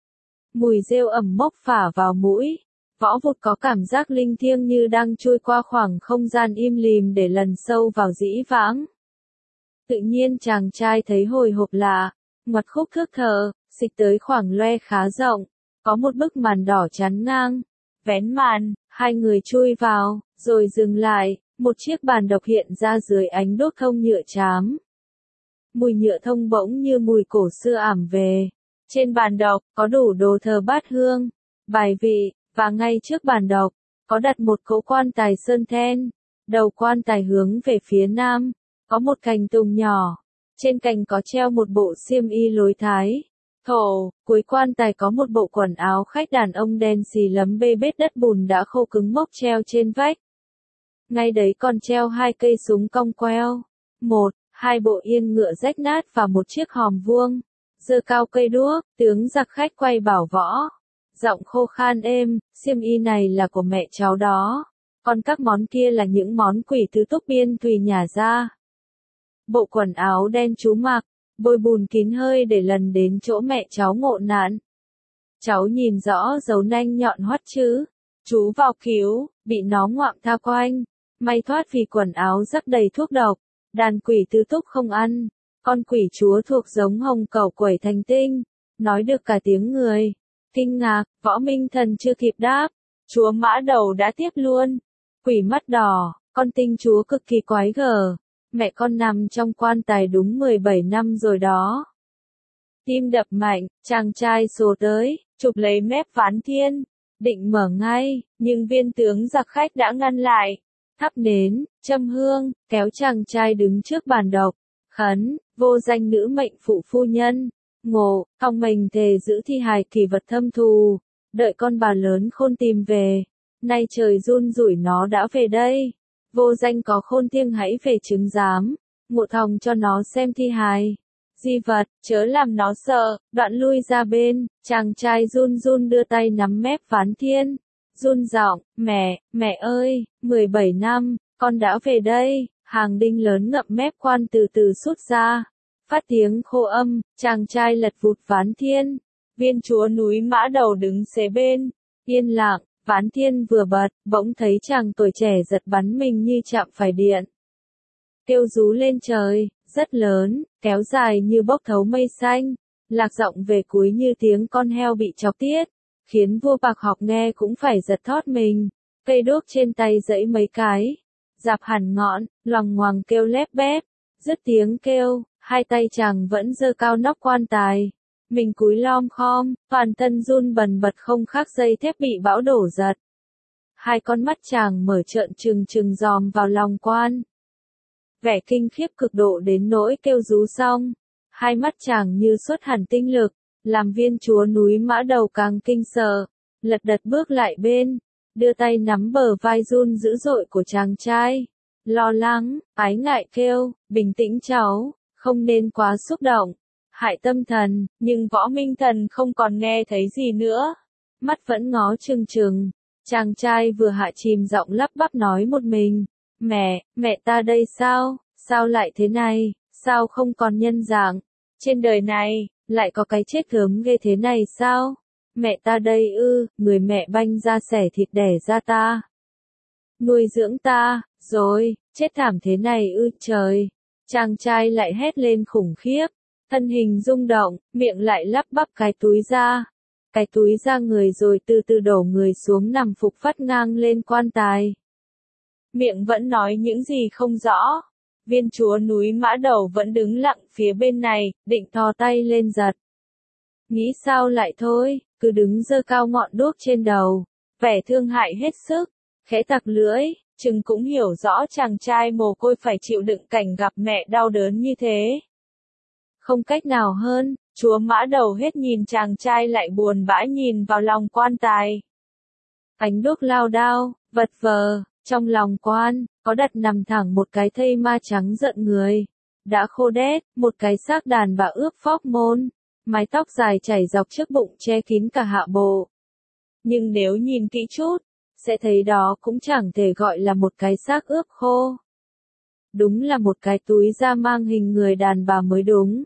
Mùi rêu ẩm mốc phả vào mũi, Võ vụt có cảm giác linh thiêng như đang trôi qua khoảng không gian im lìm để lần sâu vào dĩ vãng. Tự nhiên chàng trai thấy hồi hộp lạ, ngoặt khúc thước thờ, xịch tới khoảng loe khá rộng, có một bức màn đỏ chắn ngang. Vén màn, hai người chui vào, rồi dừng lại, một chiếc bàn độc hiện ra dưới ánh đốt thông nhựa chám. Mùi nhựa thông bỗng như mùi cổ xưa ảm về. Trên bàn độc, có đủ đồ thờ bát hương, bài vị, và ngay trước bàn độc, có đặt một cỗ quan tài sơn then. Đầu quan tài hướng về phía nam, có một cành tùng nhỏ. Trên cành có treo một bộ xiêm y lối Thái. Thổ, cuối quan tài có một bộ quần áo khách đàn ông đen xì lấm bê bết đất bùn đã khô cứng mốc treo trên vách. Ngay đấy còn treo hai cây súng cong queo. Hai bộ yên ngựa rách nát và một chiếc hòm vuông. Giơ cao cây đuốc, tướng giặc khách quay bảo Võ. Giọng khô khan êm, xiêm y này là của mẹ cháu đó. Còn các món kia là những món quỷ tứ túc biên tùy nhả ra. Bộ quần áo đen chú mặc, bôi bùn kín hơi để lần đến chỗ mẹ cháu ngộ nạn. Cháu nhìn rõ dấu nanh nhọn hoắt chứ. Chú vào cứu, bị nó ngoạm tha quanh. May thoát vì quần áo rắc đầy thuốc độc. Đàn quỷ tứ túc không ăn. Con quỷ chúa thuộc giống hồng cẩu quẩy thành tinh. Nói được cả tiếng người. Kinh ngạc, Võ Minh Thần chưa kịp đáp. Chúa Mã Đầu đã tiếp luôn. Quỷ mắt đỏ, con tinh chúa cực kỳ quái gở. Mẹ con nằm trong quan tài đúng 17 năm rồi đó. Tim đập mạnh, chàng trai xô tới, chụp lấy mép ván thiên. Định mở ngay, nhưng viên tướng giặc khách đã ngăn lại. Thắp nến, châm hương, kéo chàng trai đứng trước bàn độc. Khấn, vô danh nữ mệnh phụ phu nhân. Ngộ, ông mình thề giữ thi hài kỳ vật thâm thù. Đợi con bà lớn khôn tìm về. Nay trời run rủi nó đã về đây. Vô danh có khôn thiêng hãy về chứng giám. Ngộ thòng cho nó xem thi hài. Di vật, chớ làm nó sợ. Đoạn lui ra bên, chàng trai run run đưa tay nắm mép ván thiên. Run giọng, mẹ ơi, 17 năm, con đã về đây. Hàng đinh lớn ngậm mép quan từ từ sút ra. Phát tiếng khô âm, chàng trai lật vụt ván thiên. Viên chúa núi Mã Đầu đứng xế bên. Yên lặng, ván thiên vừa bật, bỗng thấy chàng tuổi trẻ giật bắn mình như chạm phải điện. Kêu rú lên trời, rất lớn, kéo dài như bốc thấu mây xanh. Lạc giọng về cuối như tiếng con heo bị chọc tiết. Khiến vua Bạc Học nghe cũng phải giật thót mình. Cây đuốc trên tay giãy mấy cái. Dạp hẳn ngọn, loằng ngoằng kêu lép bép. Dứt tiếng kêu, hai tay chàng vẫn giơ cao nóc quan tài. Mình cúi lom khom, toàn thân run bần bật không khác dây thép bị bão đổ giật. Hai con mắt chàng mở trợn trừng trừng dòm vào lòng quan. Vẻ kinh khiếp cực độ đến nỗi kêu rú xong. Hai mắt chàng như xuất hẳn tinh lực, làm viên chúa núi Mã Đầu càng kinh sợ. lật đật bước lại bên, đưa tay nắm bờ vai run dữ dội của chàng trai. Lo lắng, ái ngại kêu, bình tĩnh cháu, không nên quá xúc động, hại tâm thần, nhưng Võ Minh Thần không còn nghe thấy gì nữa. Mắt vẫn ngó trừng trừng, chàng trai vừa hạ chìm giọng lắp bắp nói một mình. Mẹ ta đây sao, sao lại thế này, sao không còn nhân dạng, trên đời này, lại có cái chết gớm ghê thế này sao? Mẹ ta đây người mẹ banh ra xẻ thịt đẻ ra ta. Nuôi dưỡng ta, rồi, chết thảm thế này trời. Chàng trai lại hét lên khủng khiếp, thân hình rung động, miệng lại lắp bắp cái túi ra. Cái túi ra người rồi từ từ đổ người xuống nằm phục vắt ngang lên quan tài. Miệng vẫn nói những gì không rõ. Viên chúa núi Mã Đầu vẫn đứng lặng phía bên này, định thò tay lên giật. Nghĩ sao lại thôi, cứ đứng giơ cao ngọn đuốc trên đầu, vẻ thương hại hết sức, khẽ tặc lưỡi, chừng cũng hiểu rõ chàng trai mồ côi phải chịu đựng cảnh gặp mẹ đau đớn như thế. Không cách nào hơn, chúa Mã Đầu hết nhìn chàng trai lại buồn bã nhìn vào lòng quan tài. Ánh đuốc lao đao, vật vờ, trong lòng quan, có đặt nằm thẳng một cái thây ma trắng rợn người. Đã khô đét, một cái xác đàn bà ướp phóc môn, mái tóc dài chảy dọc trước bụng che kín cả hạ bộ. Nhưng nếu nhìn kỹ chút, sẽ thấy đó cũng chẳng thể gọi là một cái xác ướp khô. Đúng là một cái túi da mang hình người đàn bà mới đúng.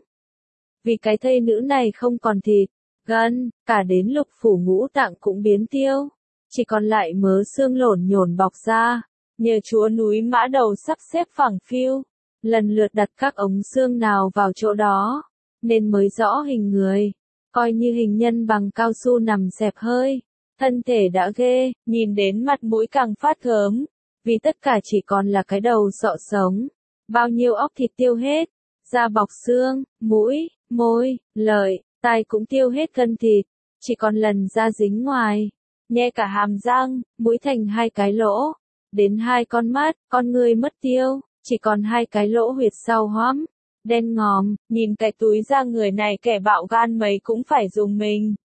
Vì cái thây nữ này không còn thịt, gân, cả đến lục phủ ngũ tạng cũng biến tiêu. Chỉ còn lại mớ xương lổn nhổn bọc ra, nhờ chúa núi Mã Đầu sắp xếp phẳng phiu, lần lượt đặt các ống xương nào vào chỗ đó, nên mới rõ hình người, coi như hình nhân bằng cao su nằm xẹp hơi, thân thể đã ghê, nhìn đến mặt mũi càng phát gớm, vì tất cả chỉ còn là cái đầu sọ sống, bao nhiêu óc thịt tiêu hết, da bọc xương, mũi, môi, lợi, tai cũng tiêu hết cân thịt, chỉ còn lần da dính ngoài. Nhe cả hàm răng, mũi thành hai cái lỗ, đến hai con mắt, con người mất tiêu, chỉ còn hai cái lỗ huyệt sau hõm, đen ngòm, nhìn cái túi da người này kẻ bạo gan mấy cũng phải dùng mình.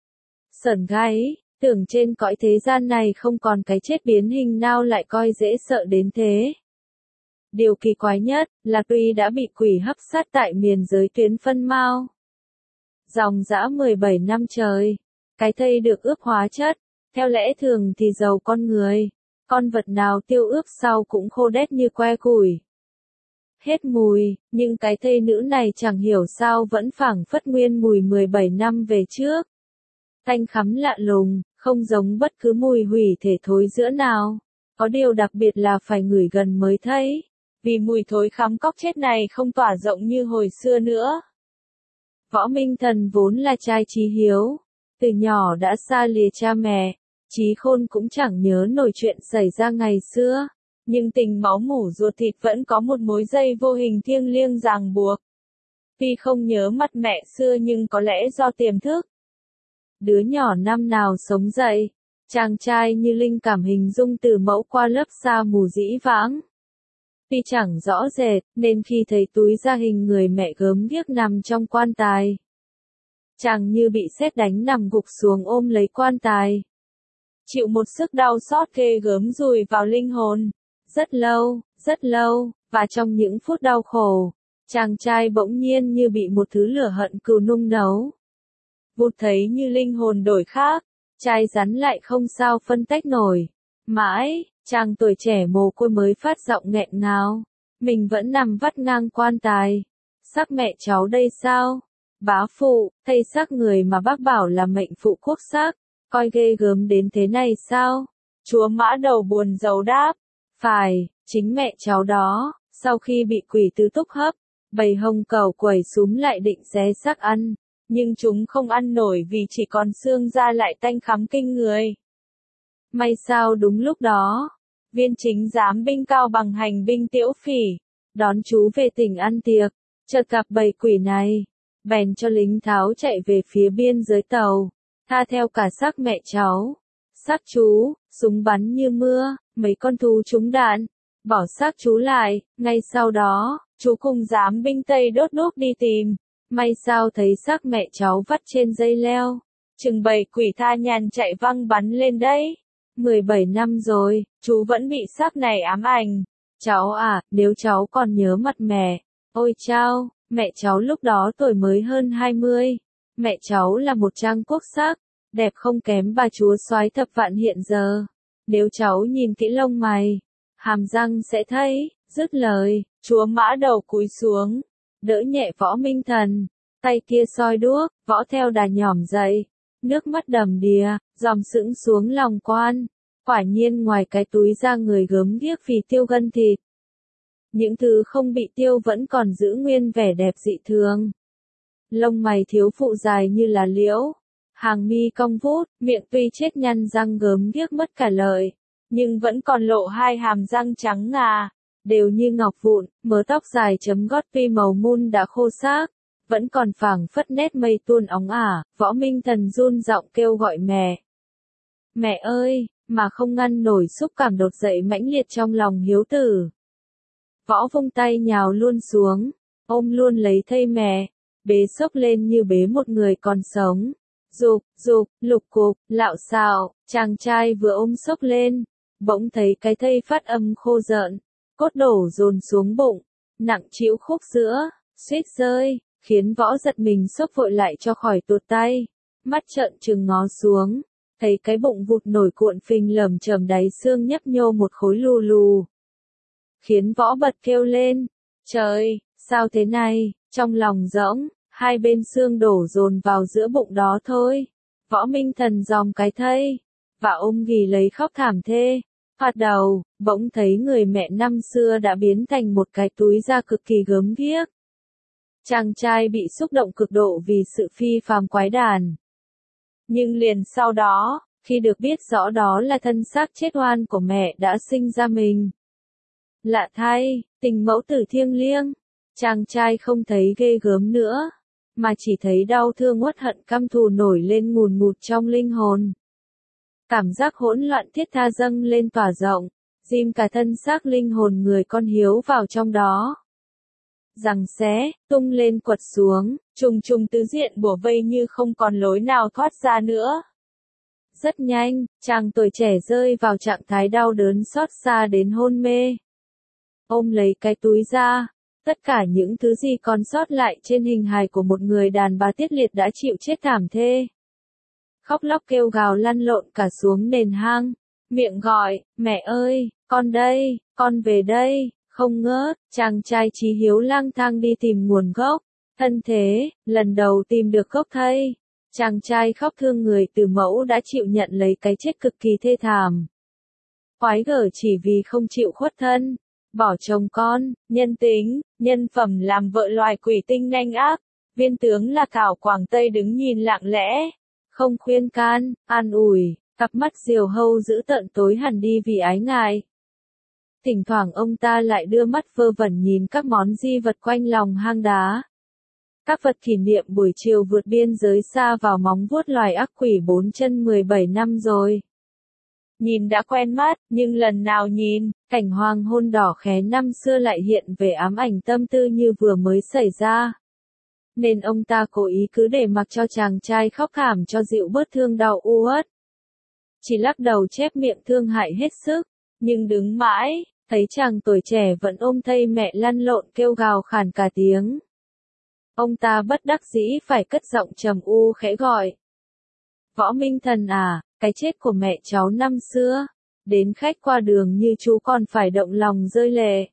Sởn gáy, tưởng trên cõi thế gian này không còn cái chết biến hình nào lại coi dễ sợ đến thế. Điều kỳ quái nhất là tuy đã bị quỷ hấp sát tại miền giới tuyến phân mao, dòng dã 17 năm trời, cái thây được ướp hóa chất. Theo lẽ thường thì dầu con người, con vật nào tiêu ướp sau cũng khô đét như que củi. Hết mùi, nhưng cái thây nữ này chẳng hiểu sao vẫn phảng phất nguyên mùi 17 năm về trước. Tanh khắm lạ lùng, không giống bất cứ mùi hủy thể thối giữa nào. Có điều đặc biệt là phải ngửi gần mới thấy, vì mùi thối khắm cóc chết này không tỏa rộng như hồi xưa nữa. Võ Minh Thần vốn là trai chí hiếu, từ nhỏ đã xa lìa cha mẹ. Trí khôn cũng chẳng nhớ nổi chuyện xảy ra ngày xưa, nhưng tình máu mủ ruột thịt vẫn có một mối dây vô hình thiêng liêng ràng buộc. Tuy không nhớ mặt mẹ xưa nhưng có lẽ do tiềm thức. Đứa nhỏ năm nào sống dậy, chàng trai như linh cảm hình dung từ mẫu qua lớp sa mù dĩ vãng. Tuy chẳng rõ rệt, nên khi thấy túi da hình người mẹ gớm ghiếc nằm trong quan tài, chàng như bị sét đánh nằm gục xuống ôm lấy quan tài. Chịu một sức đau xót ghê gớm dùi vào linh hồn. Rất lâu, và trong những phút đau khổ, chàng trai bỗng nhiên như bị một thứ lửa hận cừu nung nấu. Vụt thấy như linh hồn đổi khác, trai rắn lại không sao phân tách nổi. Mãi, chàng tuổi trẻ mồ côi mới phát giọng nghẹn ngào. Mình vẫn nằm vắt ngang quan tài. Xác mẹ cháu đây sao? Bá phụ, thây xác người mà bác bảo là mệnh phụ quốc xác. Coi ghê gớm đến thế này sao? Chúa Mã Đầu buồn rầu đáp. Phải, chính mẹ cháu đó, sau khi bị quỷ tứ túc hấp, bầy hồng cẩu quẩy súm lại định xé xác ăn, nhưng chúng không ăn nổi vì chỉ còn xương da lại tanh khắm kinh người. May sao đúng lúc đó, viên chính giám binh Cao Bằng hành binh Tiễu Phỉ, đón chú về tỉnh ăn tiệc, chợt gặp bầy quỷ này, bèn cho lính tháo chạy về phía biên giới tàu. Tha theo cả xác mẹ cháu, xác chú, súng bắn như mưa, mấy con thú trúng đạn, bỏ xác chú lại, ngay sau đó, chú cùng giám binh Tây đốt đuốc đi tìm, may sao thấy xác mẹ cháu vắt trên dây leo, chừng 7 quỷ tha nhàn chạy văng bắn lên đấy. 17 năm rồi, chú vẫn bị xác này ám ảnh. Cháu à, nếu cháu còn nhớ mặt mẹ. Ôi chao, mẹ cháu lúc đó tuổi mới hơn 20. Mẹ cháu là một trang quốc sắc, đẹp không kém bà chúa soái thập vạn hiện giờ. Nếu cháu nhìn kỹ lông mày, hàm răng sẽ thấy. Dứt lời, chúa mã đầu cúi xuống, đỡ nhẹ Võ Minh Thần, tay kia soi đuốc, võ theo đà nhỏm dậy, nước mắt đầm đìa, dòng sững xuống lòng quan. Quả nhiên ngoài cái túi ra người gớm ghiếc vì tiêu gân thịt. Những thứ không bị tiêu vẫn còn giữ nguyên vẻ đẹp dị thường. Lông mày thiếu phụ dài như là liễu, hàng mi cong vút, miệng tuy chết nhăn răng gớm ghiếc mất cả lợi, nhưng vẫn còn lộ hai hàm răng trắng ngà, đều như ngọc vụn, mớ tóc dài chấm gót tuy màu mun đã khô xác, vẫn còn phảng phất nét mây tuôn óng ả. Võ Minh Thần run giọng kêu gọi mẹ. Mẹ ơi, mà không ngăn nổi xúc cảm đột dậy mãnh liệt trong lòng hiếu tử. Võ vung tay nhào luôn xuống, ôm luôn lấy thây mẹ, bế xốc lên như bế một người còn sống. Dục, dục, lục cục, lạo xạo, chàng trai vừa ôm xốc lên, bỗng thấy cái thây phát âm khô rợn, cốt đổ dồn xuống bụng, nặng trĩu khúc giữa, suýt rơi, khiến võ giật mình xốc vội lại cho khỏi tuột tay, mắt trợn trừng ngó xuống, thấy cái bụng vụt nổi cuộn phình lởm chởm đáy xương nhấp nhô một khối lù lù. Khiến võ bật kêu lên, trời, sao thế này, trong lòng rỗng, hai bên xương đổ dồn vào giữa bụng đó thôi. Võ Minh Thần dòm cái thây, và ôm ghì lấy khóc thảm thê. Phạt đầu, bỗng thấy người mẹ năm xưa đã biến thành một cái túi da cực kỳ gớm ghiếc. Chàng trai bị xúc động cực độ vì sự phi phàm quái đản. Nhưng liền sau đó, khi được biết rõ đó là thân xác chết oan của mẹ đã sinh ra mình. Lạ thay, tình mẫu tử thiêng liêng, chàng trai không thấy ghê gớm nữa, mà chỉ thấy đau thương uất hận căm thù nổi lên ngùn ngụt trong linh hồn. Cảm giác hỗn loạn thiết tha dâng lên tỏa rộng, dim cả thân xác linh hồn người con hiếu vào trong đó. Giằng xé, tung lên quật xuống, trùng trùng tứ diện bủa vây như không còn lối nào thoát ra nữa. Rất nhanh, chàng tuổi trẻ rơi vào trạng thái đau đớn xót xa đến hôn mê. Ôm lấy cái túi ra, tất cả những thứ gì còn sót lại trên hình hài của một người đàn bà tiết liệt đã chịu chết thảm thê. Khóc lóc kêu gào lăn lộn cả xuống nền hang, miệng gọi, mẹ ơi, con đây, con về đây, không ngớt. Chàng trai chí hiếu lang thang đi tìm nguồn gốc, thân thế, lần đầu tìm được gốc thây. Chàng trai khóc thương người từ mẫu đã chịu nhận lấy cái chết cực kỳ thê thảm. Khoái gở chỉ vì không chịu khuất thân, bỏ chồng con, nhân tính, nhân phẩm làm vợ loài quỷ tinh nhanh ác. Viên tướng là Thảo Quảng Tây đứng nhìn lặng lẽ, không khuyên can, an ủi, cặp mắt diều hâu dữ tợn tối hẳn đi vì ái ngại. Thỉnh thoảng ông ta lại đưa mắt vơ vẩn nhìn các món di vật quanh lòng hang đá. Các vật kỷ niệm buổi chiều vượt biên giới xa vào móng vuốt loài ác quỷ 4 chân 17 năm rồi. Nhìn đã quen mắt, nhưng lần nào nhìn, cảnh hoàng hôn đỏ khé năm xưa lại hiện về ám ảnh tâm tư như vừa mới xảy ra. Nên ông ta cố ý cứ để mặc cho chàng trai khóc thảm cho dịu bớt thương đau uất. Chỉ lắc đầu chép miệng thương hại hết sức, nhưng đứng mãi, thấy chàng tuổi trẻ vẫn ôm thây mẹ lăn lộn kêu gào khản cả tiếng. Ông ta bất đắc dĩ phải cất giọng trầm u khẽ gọi. Võ Minh Thần à, cái chết của mẹ cháu năm xưa, đến khách qua đường như chú còn phải động lòng rơi lệ.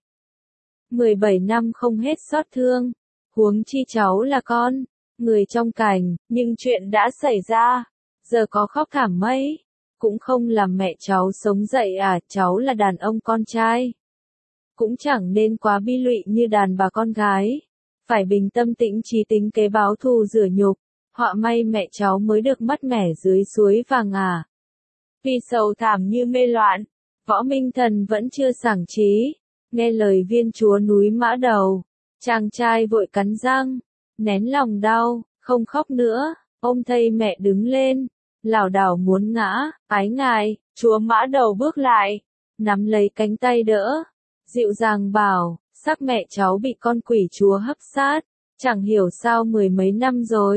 17 năm không hết xót thương, huống chi cháu là con, người trong cảnh, nhưng chuyện đã xảy ra, giờ có khóc thảm mấy, cũng không làm mẹ cháu sống dậy à, cháu là đàn ông con trai. Cũng chẳng nên quá bi lụy như đàn bà con gái, phải bình tâm tĩnh trí tính kế báo thù rửa nhục, họa may mẹ cháu mới được mát mẻ dưới suối vàng à. Vì sầu thảm như mê loạn, Võ Minh Thần vẫn chưa sảng trí, nghe lời viên chúa núi Mã Đầu, chàng trai vội cắn răng, nén lòng đau, không khóc nữa, ôm thây mẹ đứng lên, lảo đảo muốn ngã, ái ngại, chúa Mã Đầu bước lại, nắm lấy cánh tay đỡ, dịu dàng bảo, xác mẹ cháu bị con quỷ chúa hấp sát, chẳng hiểu sao 10 mấy năm rồi,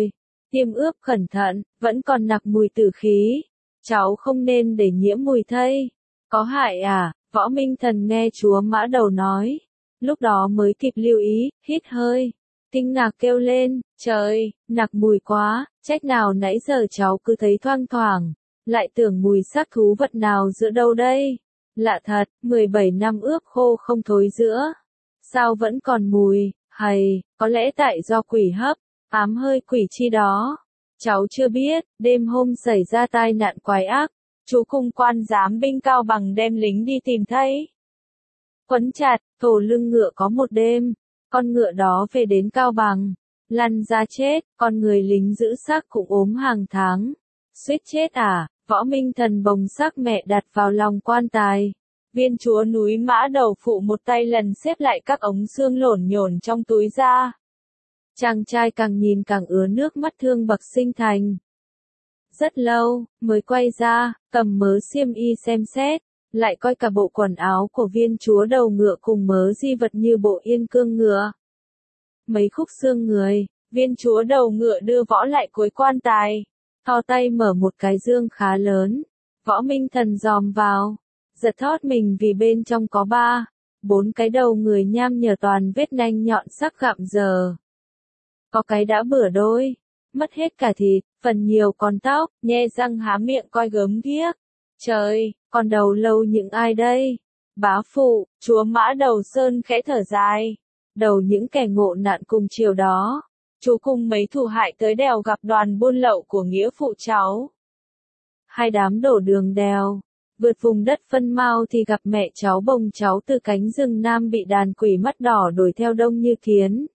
Tiêm ướp cẩn thận, vẫn còn nặc mùi tử khí. Cháu không nên để nhiễm mùi thây. Có hại à? Võ Minh Thần nghe chúa Mã Đầu nói. Lúc đó mới kịp lưu ý, hít hơi. Kinh ngạc kêu lên, trời, nặc mùi quá, trách nào nãy giờ cháu cứ thấy thoang thoảng. Lại tưởng mùi xác thú vật nào giữa đâu đây? Lạ thật, 17 năm ướp khô không thối giữa. Sao vẫn còn mùi, hay, có lẽ tại do quỷ hấp, ám hơi quỷ chi đó. Cháu chưa biết, đêm hôm xảy ra tai nạn quái ác, chú cùng quan giám binh Cao Bằng đem lính đi tìm thấy. Quấn chặt, thổ lưng ngựa có một đêm, con ngựa đó về đến Cao Bằng, lăn ra chết, con người lính giữ xác cũng ốm hàng tháng. Suýt chết à? Võ Minh Thần bồng xác mẹ đặt vào lòng quan tài. Viên chúa núi Mã Đầu phụ một tay lần xếp lại các ống xương lổn nhổn trong túi ra. Chàng trai càng nhìn càng ứa nước mắt thương bậc sinh thành. Rất lâu, mới quay ra, cầm mớ xiêm y xem xét, lại coi cả bộ quần áo của viên chúa đầu ngựa cùng mớ di vật như bộ yên cương ngựa. Mấy khúc xương người, viên chúa đầu ngựa đưa võ lại cuối quan tài. Thò tay mở một cái dương khá lớn. Võ Minh Thần dòm vào. Giật thót mình vì bên trong có 4 cái đầu người nham nhở toàn vết nanh nhọn sắc gặm giờ. Có cái đã bửa đôi. Mất hết cả thịt, phần nhiều còn tóc, nhe răng há miệng coi gớm ghiếc. Trời, còn đầu lâu những ai đây? Bá phụ, chúa Mã Đầu Sơn khẽ thở dài. Đầu những kẻ ngộ nạn cùng chiều đó. Chú cùng mấy thủ hại tới đèo gặp đoàn buôn lậu của nghĩa phụ cháu. Hai đám đổ đường đèo, vượt vùng đất phân mau thì gặp mẹ cháu bồng cháu từ cánh rừng nam bị đàn quỷ mắt đỏ đuổi theo đông như kiến.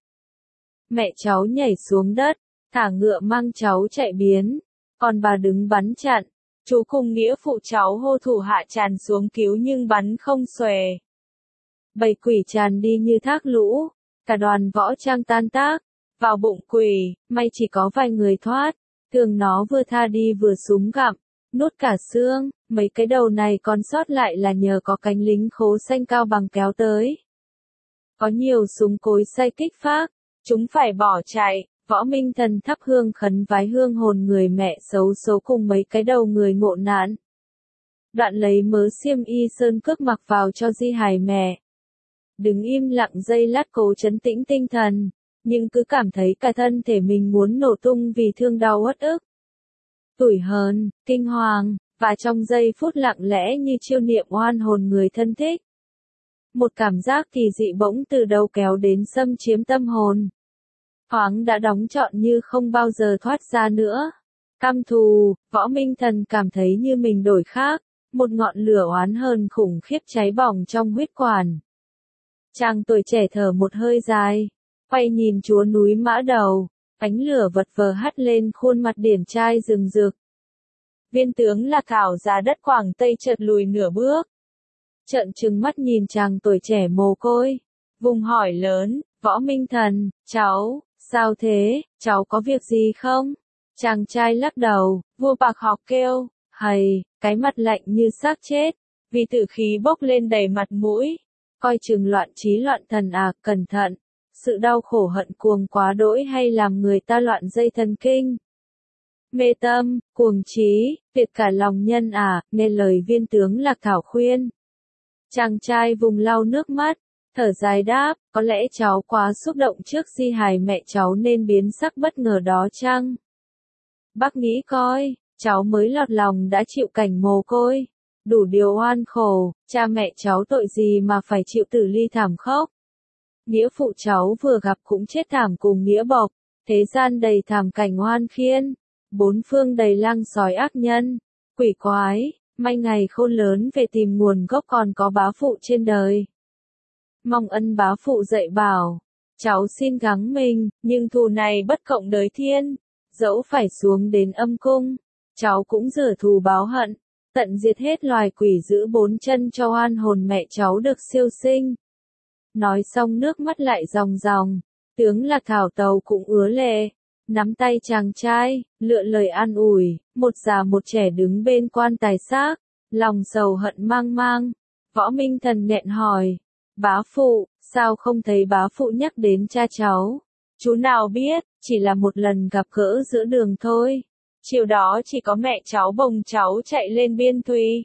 Mẹ cháu nhảy xuống đất, thả ngựa mang cháu chạy biến, còn bà đứng bắn chặn. Chú cùng nghĩa phụ cháu hô thủ hạ tràn xuống cứu nhưng bắn không xuề. Bầy quỷ tràn đi như thác lũ, cả đoàn võ trang tan tác. Vào bụng quỷ, may chỉ có vài người thoát, thường nó vừa tha đi vừa súng gặm, nuốt cả xương, mấy cái đầu này còn sót lại là nhờ có cánh lính khố xanh Cao Bằng kéo tới. Có nhiều súng cối xay kích phát, chúng phải bỏ chạy, Võ Minh Thần thắp hương khấn vái hương hồn người mẹ xấu số cùng mấy cái đầu người ngộ nạn. Đoạn lấy mớ xiêm y sơn cước mặc vào cho di hài mẹ. Đứng im lặng giây lát cố trấn tĩnh tinh thần. Nhưng cứ cảm thấy cả thân thể mình muốn nổ tung vì thương đau uất ức. Tủi hờn, kinh hoàng, và trong giây phút lặng lẽ như chiêu niệm oan hồn người thân thích. Một cảm giác kỳ dị bỗng từ đâu kéo đến xâm chiếm tâm hồn. Thoáng đã đóng trọn như không bao giờ thoát ra nữa. Căm thù, Võ Minh Thần cảm thấy như mình đổi khác, một ngọn lửa oán hờn khủng khiếp cháy bỏng trong huyết quản. Chàng tuổi trẻ thở một hơi dài. Quay nhìn chúa núi Mã Đầu, ánh lửa vật vờ hắt lên khuôn mặt điển trai rừng rực. Viên tướng Lạc Thảo ra đất Quảng Tây chợt lùi nửa bước. Trợn trừng mắt nhìn chàng tuổi trẻ mồ côi. Vùng hỏi lớn, Võ Minh Thần, cháu, sao thế, cháu có việc gì không? Chàng trai lắc đầu, vua Bạc Học kêu, hầy, cái mặt lạnh như xác chết, vì tử khí bốc lên đầy mặt mũi. Coi chừng loạn trí loạn thần à, cẩn thận. Sự đau khổ hận cuồng quá đỗi hay làm người ta loạn dây thần kinh. Mê tâm, cuồng trí, tuyệt cả lòng nhân à, nghe lời viên tướng Lạc Thảo khuyên. Chàng trai vùng lau nước mắt, thở dài đáp, có lẽ cháu quá xúc động trước di hài mẹ cháu nên biến sắc bất ngờ đó chăng? Bác nghĩ coi, cháu mới lọt lòng đã chịu cảnh mồ côi. Đủ điều oan khổ, cha mẹ cháu tội gì mà phải chịu tử ly thảm khốc. Nghĩa phụ cháu vừa gặp cũng chết thảm cùng nghĩa bộc, thế gian đầy thảm cảnh oan khiên, bốn phương đầy lang sói ác nhân, quỷ quái, may ngày khôn lớn về tìm nguồn gốc còn có bá phụ trên đời. Mong ân bá phụ dạy bảo, cháu xin gắng mình, nhưng thù này bất cộng đới thiên, dẫu phải xuống đến âm cung, cháu cũng rửa thù báo hận, tận diệt hết loài quỷ giữ bốn chân cho oan hồn mẹ cháu được siêu sinh. Nói xong nước mắt lại ròng ròng, tướng Lạc Thảo Tàu cũng ứa lệ, nắm tay chàng trai, lựa lời an ủi, một già một trẻ đứng bên quan tài xác, lòng sầu hận mang mang. Võ Minh Thần nghẹn hỏi, bá phụ, sao không thấy bá phụ nhắc đến cha cháu? Chú nào biết, chỉ là một lần gặp gỡ giữa đường thôi. Chiều đó chỉ có mẹ cháu bồng cháu chạy lên Biên Thùy.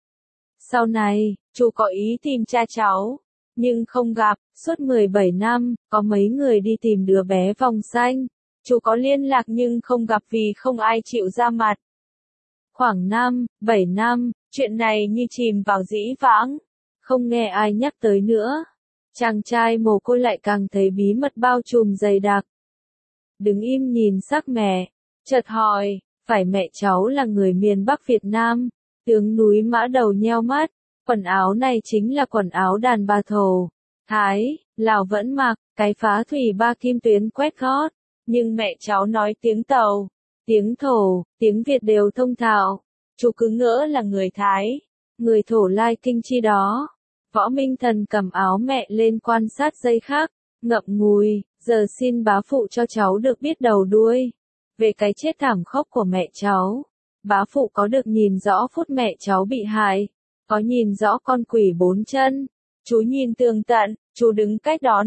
Sau này, chú có ý tìm cha cháu, nhưng không gặp, suốt 17 năm, có mấy người đi tìm đứa bé vòng xanh. Chú có liên lạc nhưng không gặp vì không ai chịu ra mặt. Khoảng 7 năm, chuyện này như chìm vào dĩ vãng, không nghe ai nhắc tới nữa. Chàng trai mồ côi lại càng thấy bí mật bao trùm dày đặc. Đứng im nhìn sắc mẹ, chợt hỏi, phải mẹ cháu là người miền Bắc Việt Nam? Tướng núi Mã Đầu nheo mắt, quần áo này chính là quần áo đàn bà Thổ, Thái, Lào vẫn mặc, cái phá thủy ba kim tuyến quét gót, nhưng mẹ cháu nói tiếng Tàu, tiếng Thổ, tiếng Việt đều thông thạo. Chú cứ ngỡ là người Thái, người Thổ Lai Kinh chi đó. Võ Minh Thần cầm áo mẹ lên quan sát giây khắc, ngậm ngùi, giờ xin bá phụ cho cháu được biết đầu đuôi. Về cái chết thảm khốc của mẹ cháu, bá phụ có được nhìn rõ phút mẹ cháu bị hại, có nhìn rõ con quỷ 4 chân. Chú nhìn tường tận, chú đứng cách đó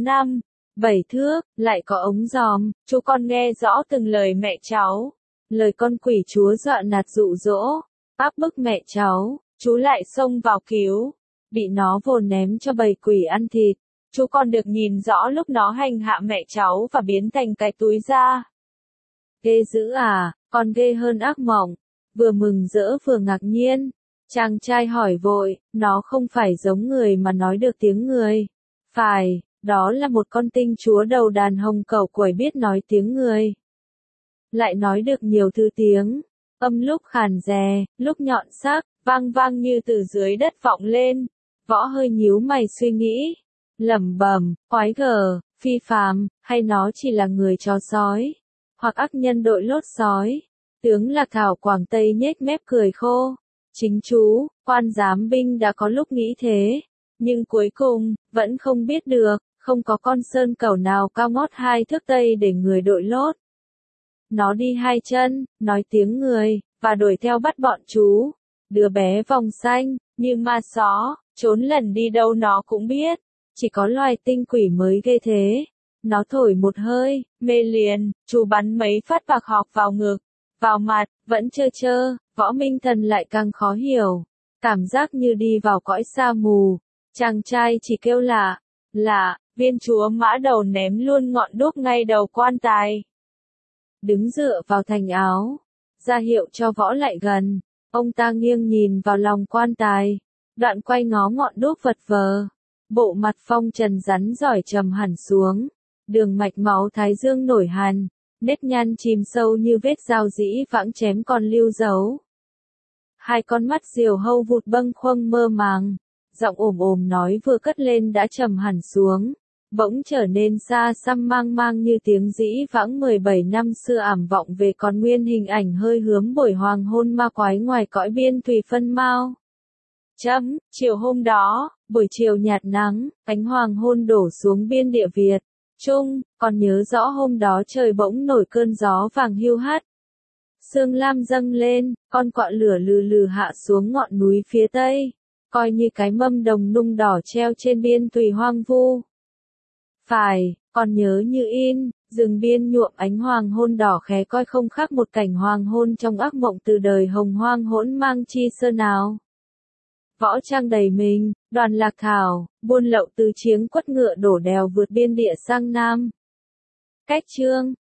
7 thước, lại có ống dòm, chú còn nghe rõ từng lời mẹ cháu. Lời con quỷ chúa dọa nạt dụ dỗ, áp bức mẹ cháu, chú lại xông vào cứu, bị nó vồ ném cho bầy quỷ ăn thịt. Chú còn được nhìn rõ lúc nó hành hạ mẹ cháu và biến thành cái túi da. Ghê dữ à, còn ghê hơn ác mộng. Vừa mừng rỡ vừa ngạc nhiên. Chàng trai hỏi vội, nó không phải giống người mà nói được tiếng người. Phải, đó là một con tinh chúa đầu đàn hồng cẩu quẩy biết nói tiếng người. Lại nói được nhiều thứ tiếng, âm lúc khàn rè, lúc nhọn sắc, vang vang như từ dưới đất vọng lên. Võ hơi nhíu mày suy nghĩ, lẩm bẩm, quái gở, phi phàm, hay nó chỉ là người chó sói, hoặc ác nhân đội lốt sói. Tướng Lạc Thảo Quảng Tây nhếch mép cười khô. Chính chú, quan giám binh đã có lúc nghĩ thế, nhưng cuối cùng, vẫn không biết được, không có con sơn cẩu nào cao ngót 2 thước Tây để người đội lốt. Nó đi 2 chân, nói tiếng người, và đuổi theo bắt bọn chú. Đứa bé vòng xanh, như ma só, trốn lần đi đâu nó cũng biết. Chỉ có loài tinh quỷ mới ghê thế. Nó thổi một hơi, mê liền, chú bắn mấy phát bạc học vào ngực, vào mặt, vẫn trơ. Võ Minh Thần lại càng khó hiểu. Cảm giác như đi vào cõi sa mù. Chàng trai chỉ kêu là, viên chúa Mã Đầu ném luôn ngọn đuốc ngay đầu quan tài. Đứng dựa vào thành áo, ra hiệu cho Võ lại gần. Ông ta nghiêng nhìn vào lòng quan tài, đoạn quay ngó ngọn đuốc vật vờ. Bộ mặt phong trần rắn giỏi trầm hẳn xuống, đường mạch máu thái dương nổi hằn, nếp nhăn chìm sâu như vết dao dĩ vãng chém còn lưu dấu. 2 con mắt diều hâu vụt bâng khuâng mơ màng, giọng ồm nói vừa cất lên đã trầm hẳn xuống, bỗng trở nên xa xăm mang mang như tiếng dĩ vãng 17 năm xưa ảm vọng về còn nguyên hình ảnh hơi hướng buổi hoàng hôn ma quái ngoài cõi Biên Thùy phân mau. Chiều hôm đó, buổi chiều nhạt nắng, ánh hoàng hôn đổ xuống biên địa Việt Trung, còn nhớ rõ hôm đó trời bỗng nổi cơn gió vàng hiu hắt. Sương lam dâng lên, con quạ lửa lừ lừ hạ xuống ngọn núi phía tây, coi như cái mâm đồng nung đỏ treo trên Biên Thùy hoang vu. Phải, còn nhớ như in, rừng biên nhuộm ánh hoàng hôn đỏ khé coi không khác một cảnh hoàng hôn trong ác mộng từ đời hồng hoang hỗn mang chi sơ nào. Võ trang đầy mình, đoàn Lạc Thảo, buôn lậu từ Chiếng quất ngựa đổ đèo vượt biên địa sang Nam. Cách chương